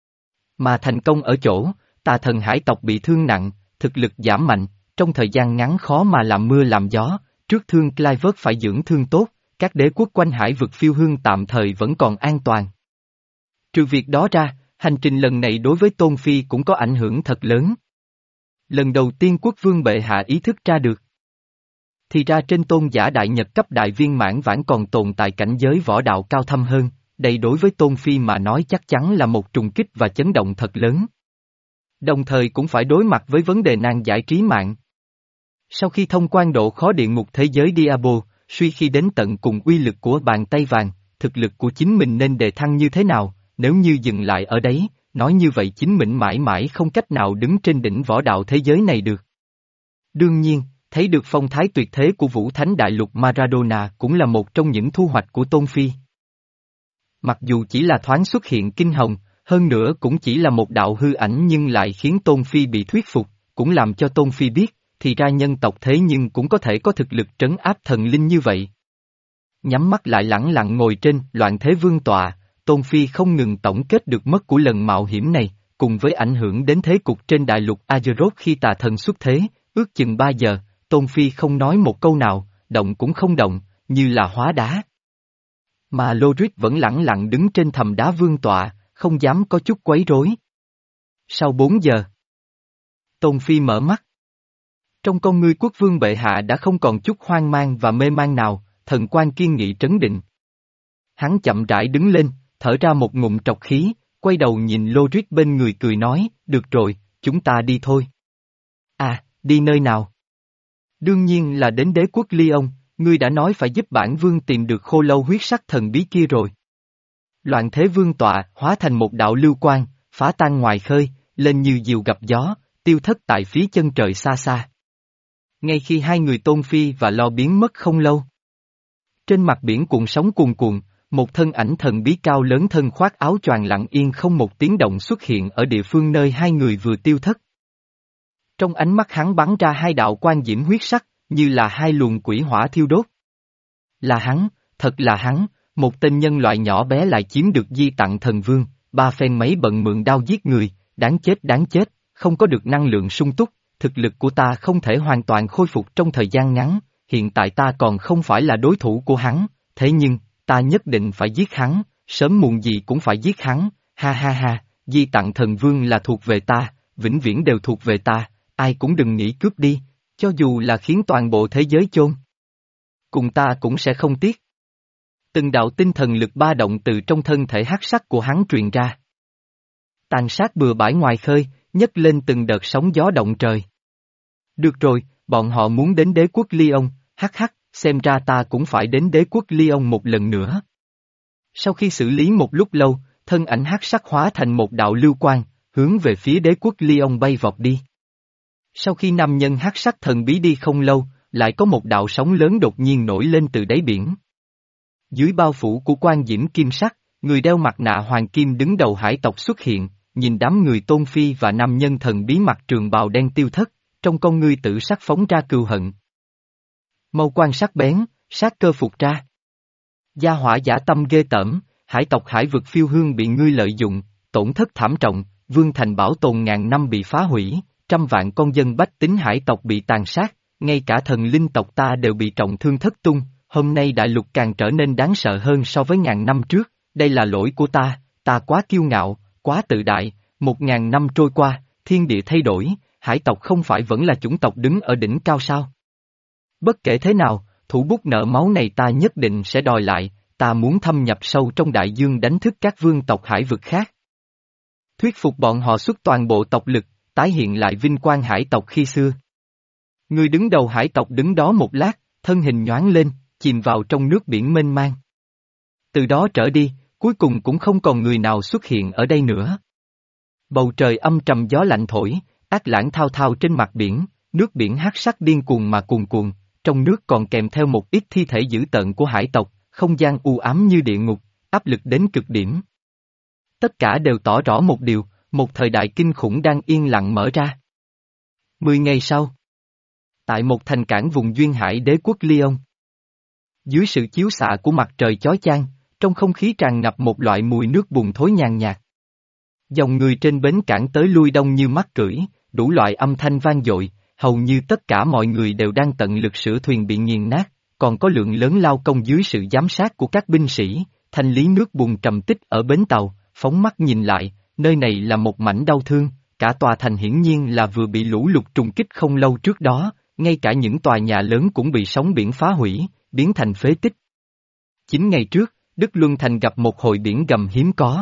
Mà thành công ở chỗ, tà thần hải tộc bị thương nặng, thực lực giảm mạnh, trong thời gian ngắn khó mà làm mưa làm gió, trước thương Clive phải dưỡng thương tốt, các đế quốc quanh hải vực phiêu hương tạm thời vẫn còn an toàn. Trừ việc đó ra, hành trình lần này đối với Tôn Phi cũng có ảnh hưởng thật lớn. Lần đầu tiên quốc vương bệ hạ ý thức ra được. Thì ra trên tôn giả đại nhật cấp đại viên mãn vãn còn tồn tại cảnh giới võ đạo cao thâm hơn, đây đối với Tôn Phi mà nói chắc chắn là một trùng kích và chấn động thật lớn. Đồng thời cũng phải đối mặt với vấn đề nan giải trí mạng. Sau khi thông quan độ khó địa ngục thế giới Diablo, suy khi đến tận cùng uy lực của bàn tay vàng, thực lực của chính mình nên đề thăng như thế nào, nếu như dừng lại ở đấy, nói như vậy chính mình mãi mãi không cách nào đứng trên đỉnh võ đạo thế giới này được. Đương nhiên, thấy được phong thái tuyệt thế của Vũ Thánh Đại Lục Maradona cũng là một trong những thu hoạch của Tôn Phi. Mặc dù chỉ là thoáng xuất hiện kinh hồng, hơn nữa cũng chỉ là một đạo hư ảnh nhưng lại khiến Tôn Phi bị thuyết phục, cũng làm cho Tôn Phi biết, thì ra nhân tộc thế nhưng cũng có thể có thực lực trấn áp thần linh như vậy. Nhắm mắt lại lẳng lặng ngồi trên loạn thế vương tọa, Tôn Phi không ngừng tổng kết được mất của lần mạo hiểm này, cùng với ảnh hưởng đến thế cục trên đại lục Azeroth khi tà thần xuất thế, ước chừng ba giờ, Tôn Phi không nói một câu nào, động cũng không động, như là hóa đá. Mà Logic vẫn lẳng lặng đứng trên thầm đá vương tọa, không dám có chút quấy rối. Sau bốn giờ, Tôn Phi mở mắt. Trong con ngươi quốc vương bệ hạ đã không còn chút hoang mang và mê man nào, thần quan kiên nghị trấn định. Hắn chậm rãi đứng lên, thở ra một ngụm trọc khí, quay đầu nhìn Logic bên người cười nói, được rồi, chúng ta đi thôi. À, đi nơi nào? Đương nhiên là đến đế quốc Lyon, ngươi đã nói phải giúp bản vương tìm được khô lâu huyết sắc thần bí kia rồi. Loạn thế vương tọa hóa thành một đạo lưu quang, phá tan ngoài khơi, lên như diều gặp gió, tiêu thất tại phía chân trời xa xa. Ngay khi hai người Tôn Phi và Lo biến mất không lâu. Trên mặt biển cuộn sóng cuồn cuộn, một thân ảnh thần bí cao lớn thân khoác áo choàng lặng yên không một tiếng động xuất hiện ở địa phương nơi hai người vừa tiêu thất. Trong ánh mắt hắn bắn ra hai đạo quang diễm huyết sắc, như là hai luồng quỷ hỏa thiêu đốt. Là hắn, thật là hắn, một tên nhân loại nhỏ bé lại chiếm được di tặng thần vương, ba phen mấy bận mượn đao giết người, đáng chết đáng chết, không có được năng lượng sung túc, thực lực của ta không thể hoàn toàn khôi phục trong thời gian ngắn, hiện tại ta còn không phải là đối thủ của hắn, thế nhưng, ta nhất định phải giết hắn, sớm muộn gì cũng phải giết hắn, ha ha ha, Di Tặng Thần Vương là thuộc về ta, vĩnh viễn đều thuộc về ta, ai cũng đừng nghĩ cướp đi, cho dù là khiến toàn bộ thế giới chôn cùng ta cũng sẽ không tiếc. Từng đạo tinh thần lực ba động từ trong thân thể hắc sắc của hắn truyền ra. Tàn sát bừa bãi ngoài khơi, nhấc lên từng đợt sóng gió động trời. Được rồi, bọn họ muốn đến đế quốc Lyon, hắc hắc, xem ra ta cũng phải đến đế quốc Lyon một lần nữa. Sau khi xử lý một lúc lâu, thân ảnh hắc sắc hóa thành một đạo lưu quang, hướng về phía đế quốc Lyon bay vọt đi. Sau khi nam nhân hắc sắc thần bí đi không lâu, lại có một đạo sóng lớn đột nhiên nổi lên từ đáy biển. Dưới bao phủ của quan diễm kim sắc, người đeo mặt nạ hoàng kim đứng đầu hải tộc xuất hiện, nhìn đám người Tôn Phi và nam nhân thần bí mặc trường bào đen tiêu thất, trong con ngươi tử sắc phóng ra cừu hận. Mâu quan sắc bén, sát cơ phục ra. Gia hỏa giả tâm ghê tởm, hải tộc hải vực phiêu hương bị ngươi lợi dụng, tổn thất thảm trọng, vương thành bảo tồn ngàn năm bị phá hủy, trăm vạn con dân bách tính hải tộc bị tàn sát, ngay cả thần linh tộc ta đều bị trọng thương thất tung, hôm nay đại lục càng trở nên đáng sợ hơn so với ngàn năm trước, đây là lỗi của ta, ta quá kiêu ngạo, quá tự đại, một ngàn năm trôi qua, thiên địa thay đổi, hải tộc không phải vẫn là chủng tộc đứng ở đỉnh cao sao? Bất kể thế nào, thủ bút nợ máu này ta nhất định sẽ đòi lại, ta muốn thâm nhập sâu trong đại dương đánh thức các vương tộc hải vực khác. Thuyết phục bọn họ xuất toàn bộ tộc lực, tái hiện lại vinh quang hải tộc khi xưa. Người đứng đầu hải tộc đứng đó một lát, thân hình nhoáng lên, chìm vào trong nước biển mênh mang. Từ đó trở đi, cuối cùng cũng không còn người nào xuất hiện ở đây nữa. Bầu trời âm trầm gió lạnh thổi, ác lãng thao thao trên mặt biển, nước biển hắc sắc điên cuồng mà cuồn cuộn, trong nước còn kèm theo một ít thi thể dữ tợn của hải tộc, không gian u ám như địa ngục, áp lực đến cực điểm. Tất cả đều tỏ rõ một điều, một thời đại kinh khủng đang yên lặng mở ra. Mười ngày sau, tại một thành cảng vùng duyên hải đế quốc Lyon, dưới sự chiếu xạ của mặt trời chói chang, trong không khí tràn ngập một loại mùi nước bùn thối nhàn nhạt. Dòng người trên bến cảng tới lui đông như mắc cưỡi, đủ loại âm thanh vang dội, hầu như tất cả mọi người đều đang tận lực sửa thuyền bị nghiền nát, còn có lượng lớn lao công dưới sự giám sát của các binh sĩ, thanh lý nước bùn trầm tích ở bến tàu, phóng mắt nhìn lại, nơi này là một mảnh đau thương, cả tòa thành hiển nhiên là vừa bị lũ lụt trùng kích không lâu trước đó, ngay cả những tòa nhà lớn cũng bị sóng biển phá hủy, biến thành phế tích. Chín ngày trước, Đức Luân Thành gặp một hồi biển gầm hiếm có.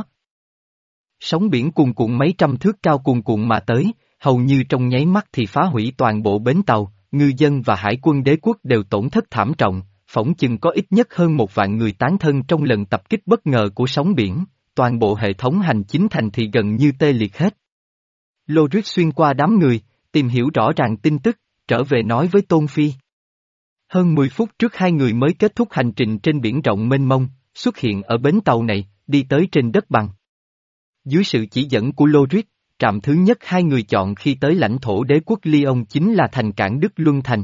Sóng biển cuồn cuộn mấy trăm thước cao cuồn cuộn mà tới, hầu như trong nháy mắt thì phá hủy toàn bộ bến tàu, ngư dân và hải quân đế quốc đều tổn thất thảm trọng, phỏng chừng có ít nhất hơn một vạn người tán thân trong lần tập kích bất ngờ của sóng biển, toàn bộ hệ thống hành chính thành thị gần như tê liệt hết. Loris xuyên qua đám người, tìm hiểu rõ ràng tin tức, trở về nói với Tôn Phi. Hơn mười phút trước hai người mới kết thúc hành trình trên biển rộng mênh mông, xuất hiện ở bến tàu này, đi tới trên đất bằng. Dưới sự chỉ dẫn của Loris, trạm thứ nhất hai người chọn khi tới lãnh thổ đế quốc Lyon chính là thành cảng Đức Luân Thành.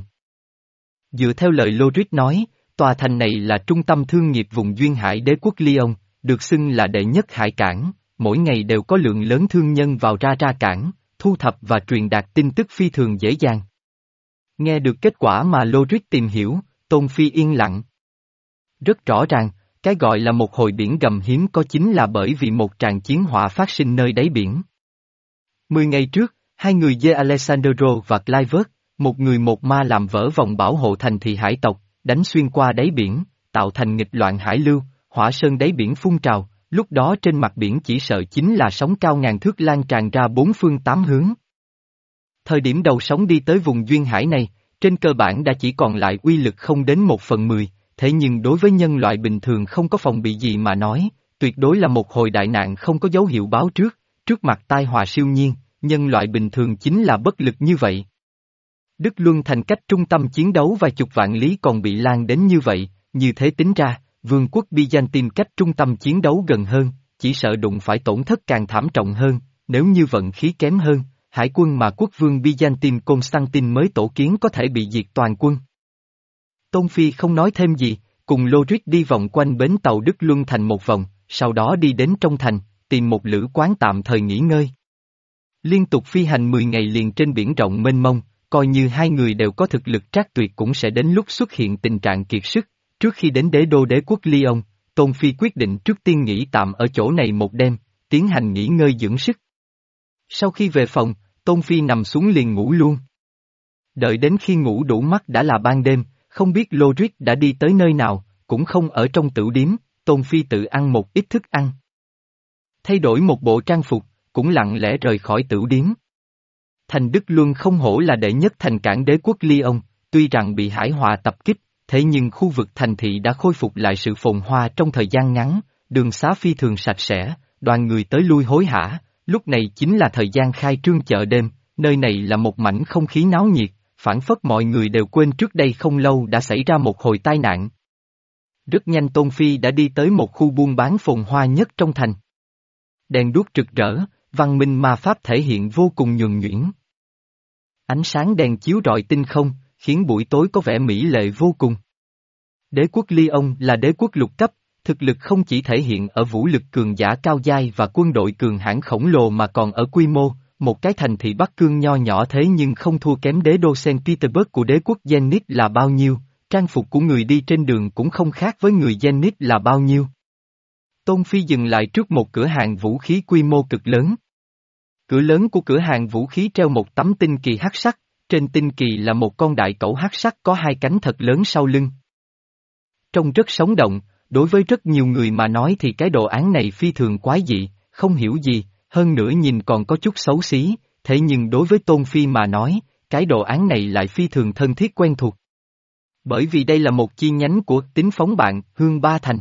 Dựa theo lời Loris nói, tòa thành này là trung tâm thương nghiệp vùng duyên hải đế quốc Lyon, được xưng là đệ nhất hải cảng, mỗi ngày đều có lượng lớn thương nhân vào ra ra cảng, thu thập và truyền đạt tin tức phi thường dễ dàng. Nghe được kết quả mà Loris tìm hiểu, Tôn Phi yên lặng. Rất rõ ràng, cái gọi là một hồi biển gầm hiếm có chính là bởi vì một tràng chiến hỏa phát sinh nơi đáy biển. Mười ngày trước, hai người De Alessandro và Clivert, một người một ma làm vỡ vòng bảo hộ thành thị hải tộc, đánh xuyên qua đáy biển, tạo thành nghịch loạn hải lưu, hỏa sơn đáy biển phun trào, lúc đó trên mặt biển chỉ sợ chính là sóng cao ngàn thước lan tràn ra bốn phương tám hướng. Thời điểm đầu sóng đi tới vùng duyên hải này, trên cơ bản đã chỉ còn lại uy lực không đến một phần mười, thế nhưng đối với nhân loại bình thường không có phòng bị gì mà nói, tuyệt đối là một hồi đại nạn không có dấu hiệu báo trước, trước mặt tai họa siêu nhiên, nhân loại bình thường chính là bất lực như vậy. Đức Luân Thành cách trung tâm chiến đấu vài chục vạn lý còn bị lan đến như vậy, như thế tính ra, vương quốc Byzantine cách trung tâm chiến đấu gần hơn, chỉ sợ đụng phải tổn thất càng thảm trọng hơn, nếu như vận khí kém hơn, hải quân mà quốc vương Byzantine Constantine mới tổ kiến có thể bị diệt toàn quân. Tôn Phi không nói thêm gì, cùng Loris đi vòng quanh bến tàu Đức Luân Thành một vòng, sau đó đi đến trong thành, tìm một lữ quán tạm thời nghỉ ngơi. Liên tục phi hành mười ngày liền trên biển rộng mênh mông, coi như hai người đều có thực lực trác tuyệt cũng sẽ đến lúc xuất hiện tình trạng kiệt sức. Trước khi đến đế đô đế quốc Lyon, Tôn Phi quyết định trước tiên nghỉ tạm ở chỗ này một đêm, tiến hành nghỉ ngơi dưỡng sức. Sau khi về phòng, Tôn Phi nằm xuống liền ngủ luôn. Đợi đến khi ngủ đủ mắt đã là ban đêm, không biết Logic đã đi tới nơi nào, cũng không ở trong tửu điếm, Tôn Phi tự ăn một ít thức ăn. Thay đổi một bộ trang phục, cũng lặng lẽ rời khỏi tửu điếm. Thành Đức Luân không hổ là đệ nhất thành cảng đế quốc Lyon, tuy rằng bị hải họa tập kích, thế nhưng khu vực thành thị đã khôi phục lại sự phồn hoa trong thời gian ngắn, đường xá phi thường sạch sẽ, đoàn người tới lui hối hả, lúc này chính là thời gian khai trương chợ đêm, nơi này là một mảnh không khí náo nhiệt, phảng phất mọi người đều quên trước đây không lâu đã xảy ra một hồi tai nạn. Rất nhanh Tôn Phi đã đi tới một khu buôn bán phồn hoa nhất trong thành. Đèn đuốc rực rỡ, văn minh ma pháp thể hiện vô cùng nhuần nhuyễn. Ánh sáng đèn chiếu rọi tinh không, khiến buổi tối có vẻ mỹ lệ vô cùng. Đế quốc Lyon là đế quốc lục cấp, thực lực không chỉ thể hiện ở vũ lực cường giả cao giai và quân đội cường hãn khổng lồ mà còn ở quy mô, một cái thành thị Bắc Cương nho nhỏ thế nhưng không thua kém đế đô Saint Petersburg của đế quốc Zenith là bao nhiêu, trang phục của người đi trên đường cũng không khác với người Zenith là bao nhiêu. Tôn Phi dừng lại trước một cửa hàng vũ khí quy mô cực lớn. Cửa lớn của cửa hàng vũ khí treo một tấm tinh kỳ hắc sắc, trên tinh kỳ là một con đại cẩu hắc sắc có hai cánh thật lớn sau lưng. Trông rất sống động, đối với rất nhiều người mà nói thì cái đồ án này phi thường quái dị, không hiểu gì, hơn nữa nhìn còn có chút xấu xí, thế nhưng đối với Tôn Phi mà nói, cái đồ án này lại phi thường thân thiết quen thuộc. Bởi vì đây là một chi nhánh của Tính Phóng Bạn, Hương Ba Thành.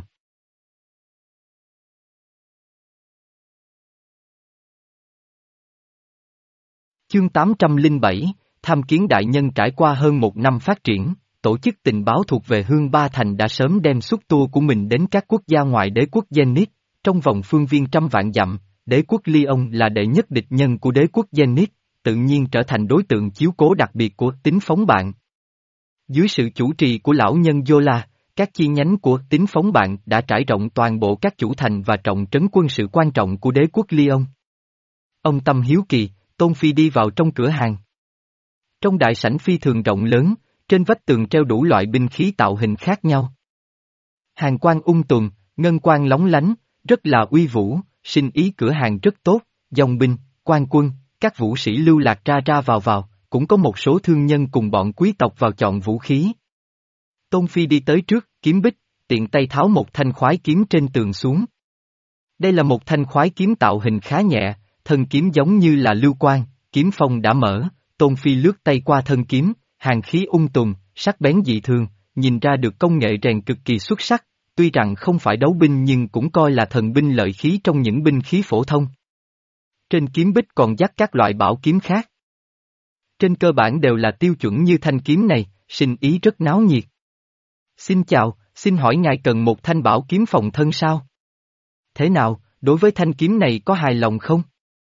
Chương tám trăm lẻ bảy, Tham kiến đại nhân. Trải qua hơn một năm phát triển, tổ chức tình báo thuộc về Hương Ba Thành đã sớm đem xúc tua của mình đến các quốc gia ngoài đế quốc Zenith, trong vòng phương viên trăm vạn dặm, đế quốc Lyon là đệ nhất địch nhân của đế quốc Zenith, tự nhiên trở thành đối tượng chiếu cố đặc biệt của Tính Phóng Bạn. Dưới sự chủ trì của lão nhân Yola, các chi nhánh của Tính Phóng Bạn đã trải rộng toàn bộ các chủ thành và trọng trấn quân sự quan trọng của đế quốc Lyon. Ông tâm hiếu kỳ, Tôn Phi đi vào trong cửa hàng. Trong đại sảnh phi thường rộng lớn, trên vách tường treo đủ loại binh khí tạo hình khác nhau. Hàng quang ung tùm, ngân quang lóng lánh, rất là uy vũ, sinh ý cửa hàng rất tốt, dòng binh, quan quân, các vũ sĩ lưu lạc ra ra vào vào, cũng có một số thương nhân cùng bọn quý tộc vào chọn vũ khí. Tôn Phi đi tới trước, kiếm bích, tiện tay tháo một thanh khoái kiếm trên tường xuống. Đây là một thanh khoái kiếm tạo hình khá nhẹ, thân kiếm giống như là lưu quang, kiếm phong đã mở, Tôn Phi lướt tay qua thân kiếm, hàn khí ung tùm, sắc bén dị thường, nhìn ra được công nghệ rèn cực kỳ xuất sắc, tuy rằng không phải đấu binh nhưng cũng coi là thần binh lợi khí trong những binh khí phổ thông. Trên kiếm bích còn dắt các loại bảo kiếm khác. Trên cơ bản đều là tiêu chuẩn như thanh kiếm này, sinh ý rất náo nhiệt. Xin chào, xin hỏi ngài cần một thanh bảo kiếm phòng thân sao? Thế nào, đối với thanh kiếm này có hài lòng không?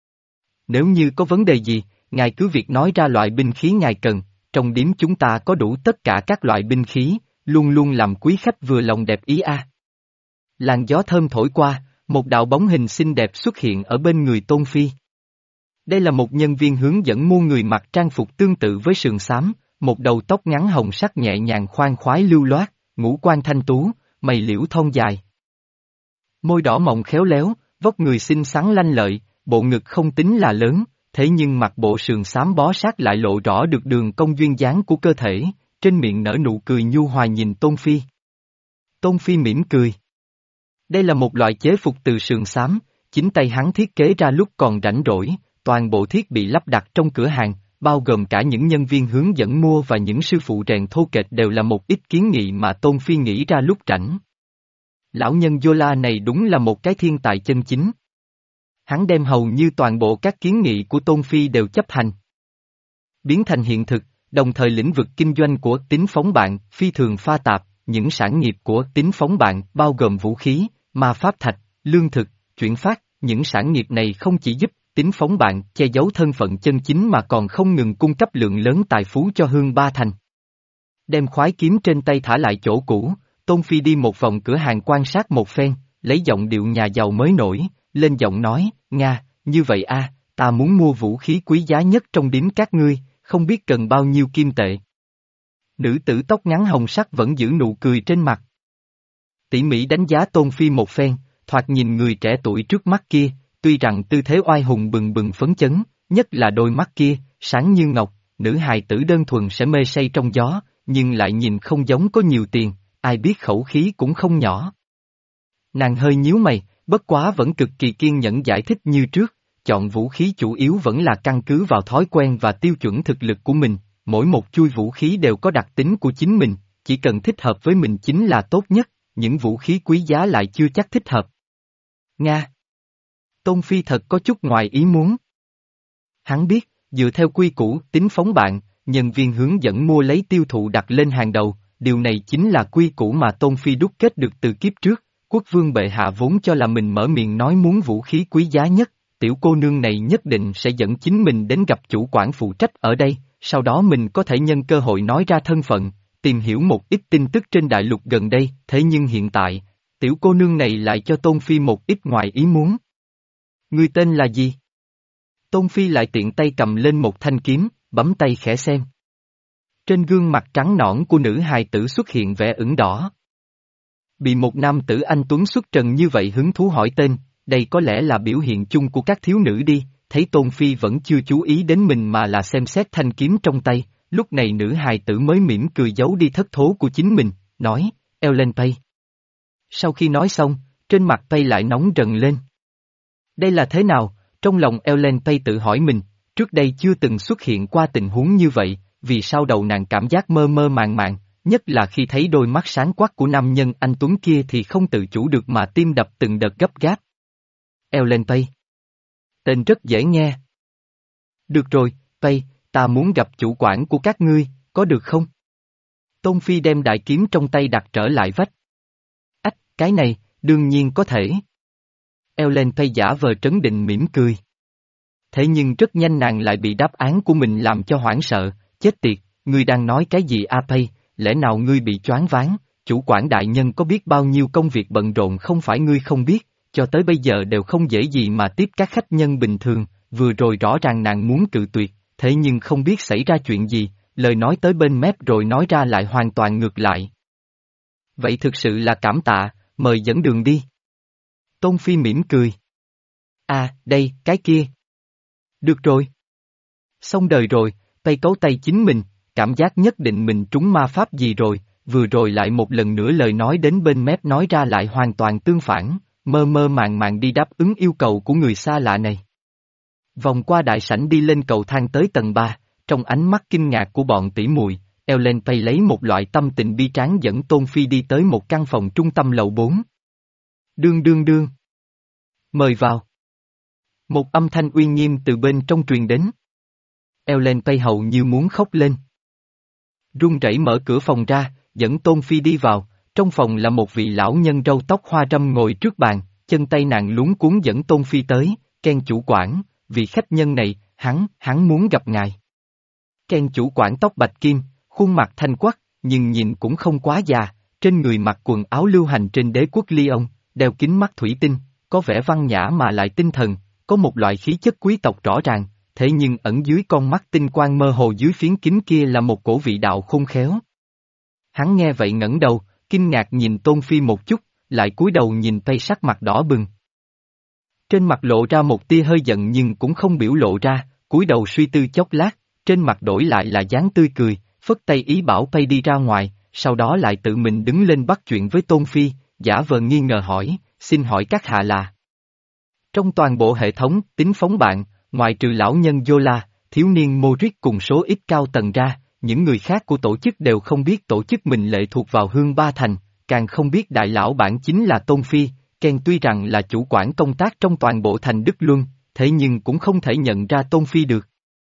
Nếu như có vấn đề gì, ngài cứ việc nói ra loại binh khí ngài cần, trong điếm chúng ta có đủ tất cả các loại binh khí, luôn luôn làm quý khách vừa lòng đẹp ý a. Làn gió thơm thổi qua, một đạo bóng hình xinh đẹp xuất hiện ở bên người Tôn Phi. Đây là một nhân viên hướng dẫn mua người mặc trang phục tương tự với sườn xám, một đầu tóc ngắn hồng sắc nhẹ nhàng khoan khoái lưu loát, ngũ quan thanh tú, mày liễu thon dài. Môi đỏ mọng khéo léo, vóc người xinh xắn lanh lợi, bộ ngực không tính là lớn, thế nhưng mặc bộ sườn xám bó sát lại lộ rõ được đường cong duyên dáng của cơ thể, trên miệng nở nụ cười nhu hòa nhìn Tôn Phi. Tôn Phi mỉm cười. Đây là một loại chế phục từ sườn xám, chính tay hắn thiết kế ra lúc còn rảnh rỗi, toàn bộ thiết bị lắp đặt trong cửa hàng, bao gồm cả những nhân viên hướng dẫn mua và những sư phụ rèn thô kệch đều là một ít kiến nghị mà Tôn Phi nghĩ ra lúc rảnh. Lão nhân Yola này đúng là một cái thiên tài chân chính. Hắn đem hầu như toàn bộ các kiến nghị của Tôn Phi đều chấp hành. Biến thành hiện thực, đồng thời lĩnh vực kinh doanh của Tính Phóng Bạn phi thường pha tạp, những sản nghiệp của Tính Phóng Bạn bao gồm vũ khí, ma pháp thạch, lương thực, chuyển phát, những sản nghiệp này không chỉ giúp Tính Phóng Bạn che giấu thân phận chân chính mà còn không ngừng cung cấp lượng lớn tài phú cho Hương Ba Thành. Đem khoái kiếm trên tay thả lại chỗ cũ, Tôn Phi đi một vòng cửa hàng quan sát một phen, lấy giọng điệu nhà giàu mới nổi, lên giọng nói, Nga, như vậy a, ta muốn mua vũ khí quý giá nhất trong điếm các ngươi, không biết cần bao nhiêu kim tệ. Nữ tử tóc ngắn hồng sắc vẫn giữ nụ cười trên mặt. Tỉ mỉ đánh giá Tôn Phi một phen, thoạt nhìn người trẻ tuổi trước mắt kia, tuy rằng tư thế oai hùng bừng bừng phấn chấn, nhất là đôi mắt kia, sáng như ngọc, nữ hài tử đơn thuần sẽ mê say trong gió, nhưng lại nhìn không giống có nhiều tiền, ai biết khẩu khí cũng không nhỏ. Nàng hơi nhíu mày, bất quá vẫn cực kỳ kiên nhẫn giải thích như trước, chọn vũ khí chủ yếu vẫn là căn cứ vào thói quen và tiêu chuẩn thực lực của mình, mỗi một chui vũ khí đều có đặc tính của chính mình, chỉ cần thích hợp với mình chính là tốt nhất, những vũ khí quý giá lại chưa chắc thích hợp. Nga. Tôn Phi thật có chút ngoài ý muốn. Hắn biết, dựa theo quy củ tính phóng bạn, nhân viên hướng dẫn mua lấy tiêu thụ đặt lên hàng đầu, điều này chính là quy củ mà Tôn Phi đúc kết được từ kiếp trước, quốc vương bệ hạ vốn cho là mình mở miệng nói muốn vũ khí quý giá nhất, tiểu cô nương này nhất định sẽ dẫn chính mình đến gặp chủ quản phụ trách ở đây, sau đó mình có thể nhân cơ hội nói ra thân phận, tìm hiểu một ít tin tức trên đại lục gần đây, thế nhưng hiện tại, tiểu cô nương này lại cho Tôn Phi một ít ngoài ý muốn. Ngươi tên là gì? Tôn Phi lại tiện tay cầm lên một thanh kiếm, bấm tay khẽ xem. Trên gương mặt trắng nõn của nữ hài tử xuất hiện vẻ ửng đỏ. Bị một nam tử anh tuấn xuất trần như vậy hứng thú hỏi tên, đây có lẽ là biểu hiện chung của các thiếu nữ đi, thấy Tôn Phi vẫn chưa chú ý đến mình mà là xem xét thanh kiếm trong tay, lúc này nữ hài tử mới mỉm cười giấu đi thất thố của chính mình, nói, Ellen Pay. Sau khi nói xong, trên mặt Pay lại nóng rần lên. Đây là thế nào? Trong lòng Ellen Pay tự hỏi mình, trước đây chưa từng xuất hiện qua tình huống như vậy, vì sao đầu nàng cảm giác mơ mơ màng màng, nhất là khi thấy đôi mắt sáng quắc của nam nhân anh tuấn kia thì không tự chủ được mà tim đập từng đợt gấp gáp. Ellen Pay. Tên rất dễ nghe. Được rồi, Pay, ta muốn gặp chủ quản của các ngươi, có được không? Tôn Phi đem đại kiếm trong tay đặt trở lại vách. Ách, cái này, đương nhiên có thể. Ellen Pay giả vờ trấn định mỉm cười. Thế nhưng rất nhanh nàng lại bị đáp án của mình làm cho hoảng sợ, chết tiệt, ngươi đang nói cái gì a Pay, lẽ nào ngươi bị choáng váng, chủ quản đại nhân có biết bao nhiêu công việc bận rộn không phải ngươi không biết, cho tới bây giờ đều không dễ gì mà tiếp các khách nhân bình thường, vừa rồi rõ ràng nàng muốn cự tuyệt, thế nhưng không biết xảy ra chuyện gì, lời nói tới bên mép rồi nói ra lại hoàn toàn ngược lại. Vậy thực sự là cảm tạ, mời dẫn đường đi. Tôn Phi mỉm cười. À, đây, cái kia. Được rồi. Xong đời rồi, tay cấu tay chính mình, cảm giác nhất định mình trúng ma pháp gì rồi, vừa rồi lại một lần nữa lời nói đến bên mép nói ra lại hoàn toàn tương phản, mơ mơ màng màng đi đáp ứng yêu cầu của người xa lạ này. Vòng qua đại sảnh đi lên cầu thang tới tầng ba, trong ánh mắt kinh ngạc của bọn tỷ muội, Ellen Pay lấy một loại tâm tình bi tráng dẫn Tôn Phi đi tới một căn phòng trung tâm lầu bốn. Đương đương đương. Mời vào. Một âm thanh uy nghiêm từ bên trong truyền đến. Ellen Pay hầu như muốn khóc lên. Run rẩy mở cửa phòng ra, dẫn Tôn Phi đi vào, trong phòng là một vị lão nhân râu tóc hoa râm ngồi trước bàn, chân tay nàng luống cuống dẫn Tôn Phi tới, Ken chủ quản, vị khách nhân này, hắn, hắn muốn gặp ngài. Ken chủ quản tóc bạch kim, khuôn mặt thanh quắc, nhưng nhìn cũng không quá già, trên người mặc quần áo lưu hành trên đế quốc Lyon, đeo kính mắt thủy tinh, có vẻ văn nhã mà lại tinh thần, có một loại khí chất quý tộc rõ ràng, thế nhưng ẩn dưới con mắt tinh quang mơ hồ dưới phiến kính kia là một cổ vị đạo khôn khéo. Hắn nghe vậy ngẩng đầu, kinh ngạc nhìn Tôn Phi một chút, lại cúi đầu nhìn tay sắc mặt đỏ bừng. Trên mặt lộ ra một tia hơi giận nhưng cũng không biểu lộ ra, cúi đầu suy tư chốc lát, trên mặt đổi lại là dáng tươi cười, phất tay ý bảo Pay đi ra ngoài, sau đó lại tự mình đứng lên bắt chuyện với Tôn Phi, giả vờ nghi ngờ hỏi, xin hỏi các hạ là. Trong toàn bộ hệ thống, tính phóng bạn, ngoài trừ lão nhân Yola, thiếu niên Moritz cùng số ít cao tầng ra, những người khác của tổ chức đều không biết tổ chức mình lệ thuộc vào Hương Ba Thành, càng không biết đại lão bản chính là Tôn Phi. Ken tuy rằng là chủ quản công tác trong toàn bộ thành Đức Luân, thế nhưng cũng không thể nhận ra Tôn Phi được.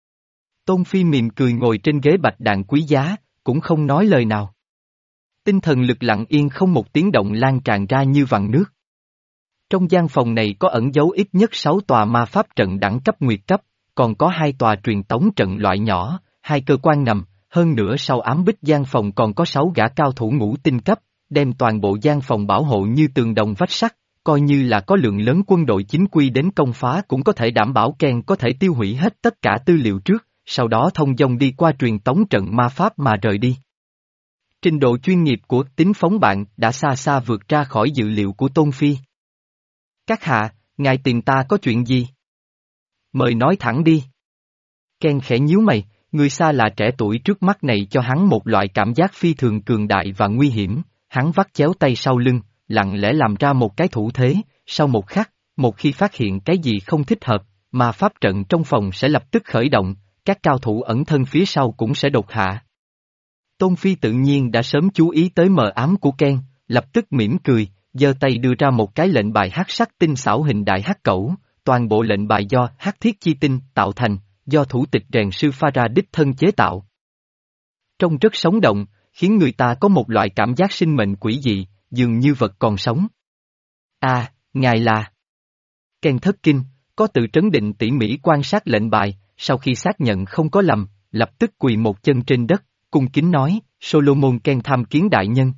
Tôn Phi mỉm cười ngồi trên ghế bạch đàn quý giá, cũng không nói lời nào. Tinh thần lực lặng yên không một tiếng động lan tràn ra như vằn nước. Trong gian phòng này có ẩn giấu ít nhất sáu tòa ma pháp trận đẳng cấp nguyệt cấp, còn có hai tòa truyền tống trận loại nhỏ, hai cơ quan nằm, hơn nữa sau ám bích gian phòng còn có sáu gã cao thủ ngũ tinh cấp, đem toàn bộ gian phòng bảo hộ như tường đồng vách sắt, coi như là có lượng lớn quân đội chính quy đến công phá cũng có thể đảm bảo Ken có thể tiêu hủy hết tất cả tư liệu trước, sau đó thông dong đi qua truyền tống trận ma pháp mà rời đi. Trình độ chuyên nghiệp của tính phóng bạn đã xa xa vượt ra khỏi dự liệu của Tôn Phi. Các hạ, ngài tìm ta có chuyện gì? Mời nói thẳng đi. Ken khẽ nhíu mày, người xa lạ trẻ tuổi trước mắt này cho hắn một loại cảm giác phi thường cường đại và nguy hiểm, hắn vắt chéo tay sau lưng, lặng lẽ làm ra một cái thủ thế, sau một khắc, một khi phát hiện cái gì không thích hợp, mà pháp trận trong phòng sẽ lập tức khởi động, các cao thủ ẩn thân phía sau cũng sẽ đột hạ. Tôn Phi tự nhiên đã sớm chú ý tới mờ ám của Ken, lập tức mỉm cười, giơ tay đưa ra một cái lệnh bài hắc sắc tinh xảo hình đại hắc cẩu, toàn bộ lệnh bài do hắc thiết chi tinh tạo thành, do thủ tịch rèn sư Pha ra đích thân chế tạo. Trông rất sống động, khiến người ta có một loại cảm giác sinh mệnh quỷ dị, dường như vật còn sống. À, ngài là... Ken thất kinh, có tự trấn định tỉ mỉ quan sát lệnh bài, sau khi xác nhận không có lầm, lập tức quỳ một chân trên đất, cung kính nói, Solomon Ken tham kiến đại nhân.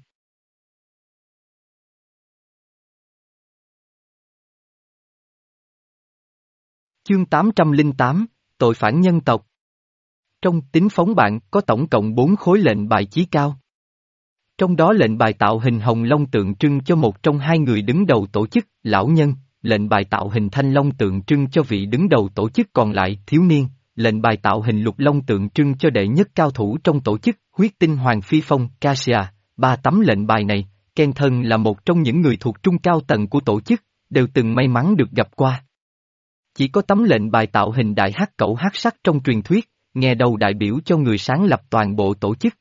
Chương tám trăm lẻ tám, Tội phản nhân tộc. Trong tính phóng bạn có tổng cộng bốn khối lệnh bài chí cao. Trong đó lệnh bài tạo hình hồng long tượng trưng cho một trong hai người đứng đầu tổ chức, lão nhân, lệnh bài tạo hình thanh long tượng trưng cho vị đứng đầu tổ chức còn lại, thiếu niên, lệnh bài tạo hình lục long tượng trưng cho đệ nhất cao thủ trong tổ chức, huyết tinh hoàng phi phong, Cassia. Ba tấm lệnh bài này, Ken thân là một trong những người thuộc trung cao tầng của tổ chức, đều từng may mắn được gặp qua. Chỉ có tấm lệnh bài tạo hình đại hắc cẩu hắc sắc trong truyền thuyết, nghe đầu đại biểu cho người sáng lập toàn bộ tổ chức.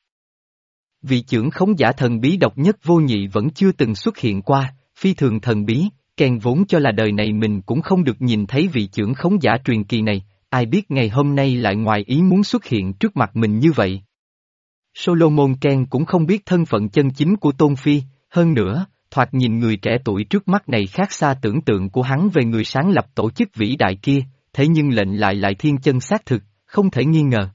Vị trưởng khống giả thần bí độc nhất vô nhị vẫn chưa từng xuất hiện qua, phi thường thần bí, Ken vốn cho là đời này mình cũng không được nhìn thấy vị trưởng khống giả truyền kỳ này, ai biết ngày hôm nay lại ngoài ý muốn xuất hiện trước mặt mình như vậy. Solomon Ken cũng không biết thân phận chân chính của Tôn Phi, hơn nữa, thoạt nhìn người trẻ tuổi trước mắt này khác xa tưởng tượng của hắn về người sáng lập tổ chức vĩ đại kia, thế nhưng lệnh lại lại thiên chân xác thực, không thể nghi ngờ.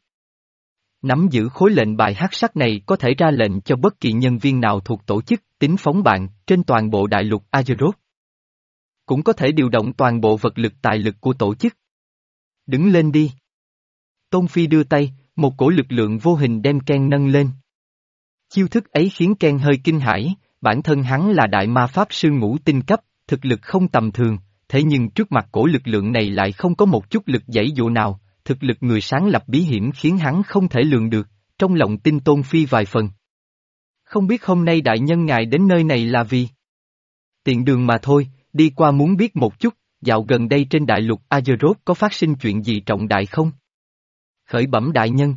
Nắm giữ khối lệnh bài hắc sắc này có thể ra lệnh cho bất kỳ nhân viên nào thuộc tổ chức, tính phóng bạn, trên toàn bộ đại lục Azeroth. Cũng có thể điều động toàn bộ vật lực tài lực của tổ chức. Đứng lên đi. Tôn Phi đưa tay, một cổ lực lượng vô hình đem Ken nâng lên. Chiêu thức ấy khiến Ken hơi kinh hãi, bản thân hắn là đại ma pháp sư ngũ tinh cấp, thực lực không tầm thường, thế nhưng trước mặt cổ lực lượng này lại không có một chút lực giãy dụa nào, thực lực người sáng lập bí hiểm khiến hắn không thể lường được, trong lòng tin Tôn Phi vài phần. Không biết hôm nay đại nhân ngài đến nơi này là vì? Tiện đường mà thôi, đi qua muốn biết một chút, dạo gần đây trên đại lục Azeroth có phát sinh chuyện gì trọng đại không? Khởi bẩm đại nhân.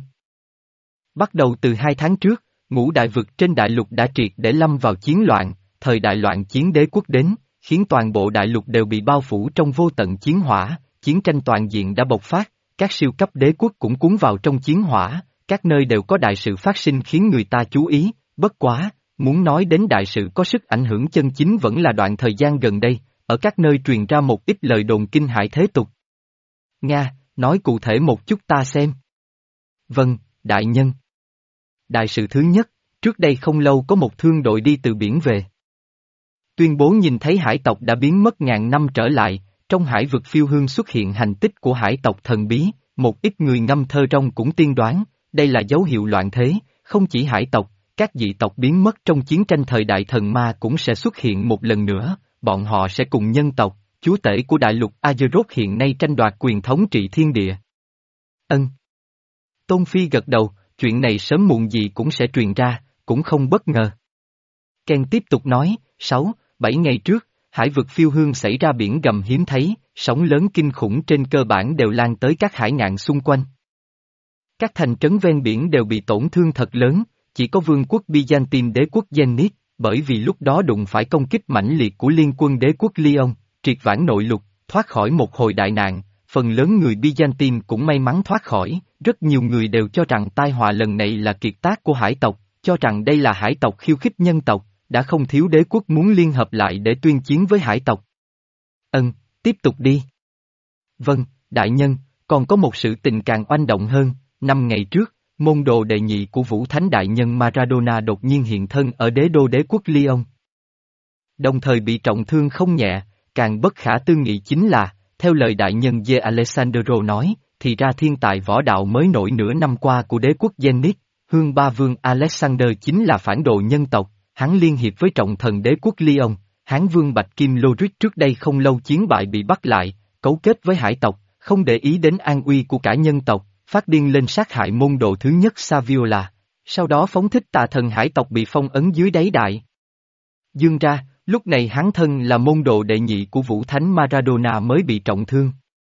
Bắt đầu từ hai tháng trước, ngũ đại vực trên đại lục đã triệt để lâm vào chiến loạn, thời đại loạn chiến đế quốc đến, khiến toàn bộ đại lục đều bị bao phủ trong vô tận chiến hỏa, chiến tranh toàn diện đã bộc phát, các siêu cấp đế quốc cũng cuốn vào trong chiến hỏa, các nơi đều có đại sự phát sinh khiến người ta chú ý, bất quá, muốn nói đến đại sự có sức ảnh hưởng chân chính vẫn là đoạn thời gian gần đây, ở các nơi truyền ra một ít lời đồn kinh hãi thế tục. Nga, nói cụ thể một chút ta xem. Vâng, đại nhân. Đại sự thứ nhất, trước đây không lâu có một thương đội đi từ biển về. Tuyên bố nhìn thấy hải tộc đã biến mất ngàn năm trở lại, trong hải vực phiêu hương xuất hiện hành tích của hải tộc thần bí, một ít người ngâm thơ trong cũng tiên đoán, đây là dấu hiệu loạn thế, không chỉ hải tộc, các dị tộc biến mất trong chiến tranh thời đại thần ma cũng sẽ xuất hiện một lần nữa, bọn họ sẽ cùng nhân tộc, chúa tể của đại lục Azeroth hiện nay tranh đoạt quyền thống trị thiên địa. Ân. Tôn Phi gật đầu, chuyện này sớm muộn gì cũng sẽ truyền ra, cũng không bất ngờ. Ken tiếp tục nói, sáu, bảy ngày trước, hải vực phiêu hương xảy ra biển gầm hiếm thấy, sóng lớn kinh khủng trên cơ bản đều lan tới các hải ngạn xung quanh. Các thành trấn ven biển đều bị tổn thương thật lớn, chỉ có vương quốc Byzantine đế quốc Zenith, bởi vì lúc đó đụng phải công kích mãnh liệt của liên quân đế quốc Lyon, triệt vãng nội lục, thoát khỏi một hồi đại nạn, phần lớn người Byzantine cũng may mắn thoát khỏi, rất nhiều người đều cho rằng tai họa lần này là kiệt tác của hải tộc, cho rằng đây là hải tộc khiêu khích nhân tộc, đã không thiếu đế quốc muốn liên hợp lại để tuyên chiến với hải tộc. Ân, tiếp tục đi. Vâng, đại nhân, còn có một sự tình càng oanh động hơn, năm ngày trước, môn đồ đệ nhị của Vũ Thánh Đại Nhân Maradona đột nhiên hiện thân ở đế đô đế quốc Lyon. Đồng thời bị trọng thương không nhẹ, càng bất khả tư nghị chính là, theo lời đại nhân De Alessandro nói, thì ra thiên tài võ đạo mới nổi nửa năm qua của đế quốc Zenith, Hương Ba Vương Alexander chính là phản đồ nhân tộc, hắn liên hiệp với trọng thần đế quốc Lyon, Hán vương Bạch Kim Lorik trước đây không lâu chiến bại bị bắt lại, cấu kết với hải tộc, không để ý đến an uy của cả nhân tộc, phát điên lên sát hại môn đồ thứ nhất Saviola, sau đó phóng thích tà thần hải tộc bị phong ấn dưới đáy đại dương ra, lúc này hắn thân là môn đồ đệ nhị của Vũ Thánh Maradona mới bị trọng thương.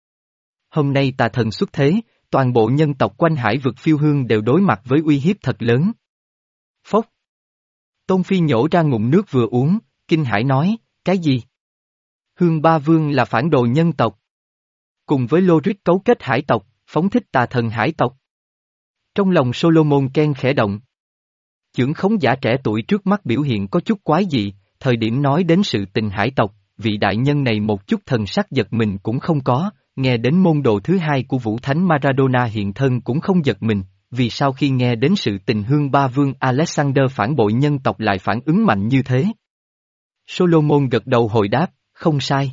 Hôm nay tà thần xuất thế, toàn bộ nhân tộc quanh hải vực phiêu hương đều đối mặt với uy hiếp thật lớn. Phốc. Tôn Phi nhổ ra ngụm nước vừa uống, kinh hãi nói, cái gì? Hương Ba Vương là phản đồ nhân tộc. Cùng với Lorik cấu kết hải tộc, phóng thích tà thần hải tộc. Trong lòng Solomon Ken khẽ động. Chưởng khống giả trẻ tuổi trước mắt biểu hiện có chút quái dị, thời điểm nói đến sự tình hải tộc, vị đại nhân này một chút thần sắc giật mình cũng không có, nghe đến môn đồ thứ hai của Vũ Thánh Maradona hiện thân cũng không giật mình, vì sao khi nghe đến sự tình Hương Ba Vương Alexander phản bội nhân tộc lại phản ứng mạnh như thế? Solomon gật đầu hồi đáp, không sai.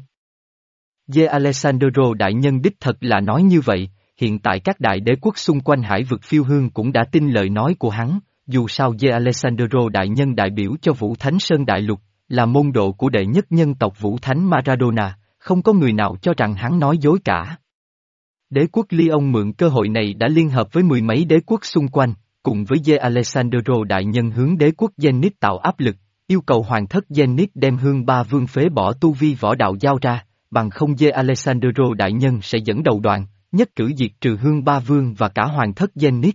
De Alessandro đại nhân đích thật là nói như vậy, hiện tại các đại đế quốc xung quanh hải vực phiêu hương cũng đã tin lời nói của hắn, dù sao De Alessandro đại nhân đại biểu cho Vũ Thánh Sơn Đại Lục, là môn đồ của đệ nhất nhân tộc Vũ Thánh Maradona, không có người nào cho rằng hắn nói dối cả. Đế quốc Lyon mượn cơ hội này đã liên hợp với mười mấy đế quốc xung quanh, cùng với De Alessandro đại nhân hướng đế quốc Zenith tạo áp lực, yêu cầu hoàng thất Zenith đem Hương Ba Vương phế bỏ tu vi võ đạo giao ra, bằng không De Alessandro đại nhân sẽ dẫn đầu đoàn, nhất cử diệt trừ Hương Ba Vương và cả hoàng thất Zenith.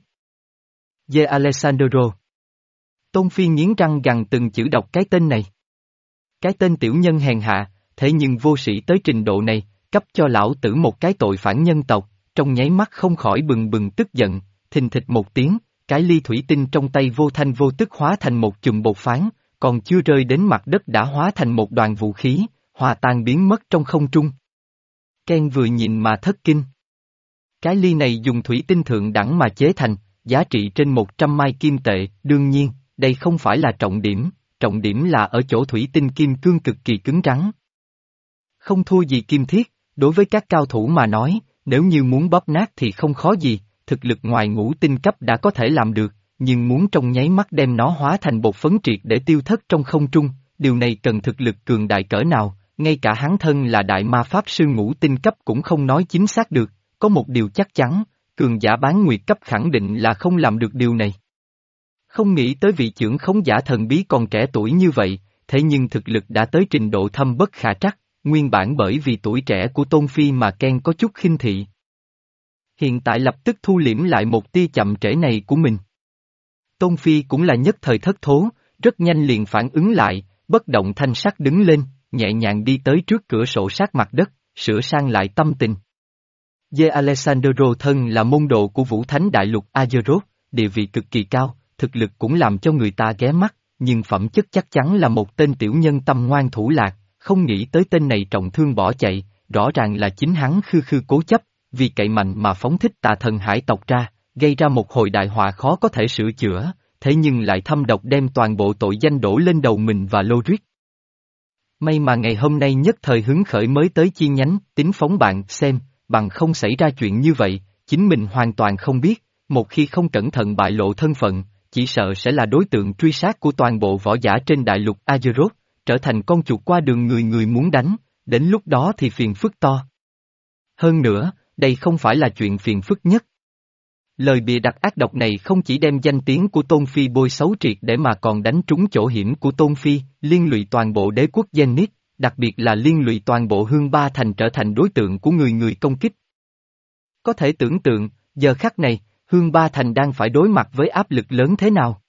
De Alessandro. Tôn Phi nghiến răng gằn từng chữ đọc cái tên này. Cái tên tiểu nhân hèn hạ, thế nhưng vô sĩ tới trình độ này, cấp cho lão tử một cái tội phản nhân tộc, trong nháy mắt không khỏi bừng bừng tức giận, thình thịch một tiếng, cái ly thủy tinh trong tay vô thanh vô tức hóa thành một chùm bột phán, còn chưa rơi đến mặt đất đã hóa thành một đoàn vũ khí, hòa tan biến mất trong không trung. Ken vừa nhìn mà thất kinh. Cái ly này dùng thủy tinh thượng đẳng mà chế thành, giá trị trên một trăm mai kim tệ, đương nhiên, đây không phải là trọng điểm, trọng điểm là ở chỗ thủy tinh kim cương cực kỳ cứng rắn. Không thua gì kim thiết, đối với các cao thủ mà nói, nếu như muốn bóp nát thì không khó gì, thực lực ngoài ngũ tinh cấp đã có thể làm được, nhưng muốn trong nháy mắt đem nó hóa thành bột phấn triệt để tiêu thất trong không trung, điều này cần thực lực cường đại cỡ nào, ngay cả hắn thân là đại ma pháp sư ngũ tinh cấp cũng không nói chính xác được, có một điều chắc chắn, cường giả bán nguyệt cấp khẳng định là không làm được điều này. Không nghĩ tới vị chưởng khống giả thần bí còn trẻ tuổi như vậy, thế nhưng thực lực đã tới trình độ thâm bất khả trắc, nguyên bản bởi vì tuổi trẻ của Tôn Phi mà Ken có chút khinh thị. Hiện tại lập tức thu liễm lại một tia chậm trễ này của mình. Tôn Phi cũng là nhất thời thất thố, rất nhanh liền phản ứng lại, bất động thanh sắc đứng lên, nhẹ nhàng đi tới trước cửa sổ sát mặt đất, sửa sang lại tâm tình. De Alessandro thân là môn đồ của Vũ Thánh Đại Lục Azeroth, địa vị cực kỳ cao, thực lực cũng làm cho người ta ghé mắt, nhưng phẩm chất chắc chắn là một tên tiểu nhân tâm ngoan thủ lạc, không nghĩ tới tên này trọng thương bỏ chạy, rõ ràng là chính hắn khư khư cố chấp, vì cậy mạnh mà phóng thích tà thần hải tộc ra, gây ra một hồi đại họa khó có thể sửa chữa, thế nhưng lại thâm độc đem toàn bộ tội danh đổ lên đầu mình và Lorik. May mà ngày hôm nay nhất thời hứng khởi mới tới chi nhánh, tính phóng bạn xem, bằng không xảy ra chuyện như vậy, chính mình hoàn toàn không biết, một khi không cẩn thận bại lộ thân phận, chỉ sợ sẽ là đối tượng truy sát của toàn bộ võ giả trên đại lục Azeroth, trở thành con chuột qua đường người người muốn đánh, đến lúc đó thì phiền phức to. Hơn nữa, đây không phải là chuyện phiền phức nhất. Lời bịa đặt ác độc này không chỉ đem danh tiếng của Tôn Phi bôi xấu triệt để mà còn đánh trúng chỗ hiểm của Tôn Phi, liên lụy toàn bộ đế quốc Zenith, đặc biệt là liên lụy toàn bộ Hương Ba Thành trở thành đối tượng của người người công kích. Có thể tưởng tượng, giờ khắc này, Hương Ba Thành đang phải đối mặt với áp lực lớn thế nào.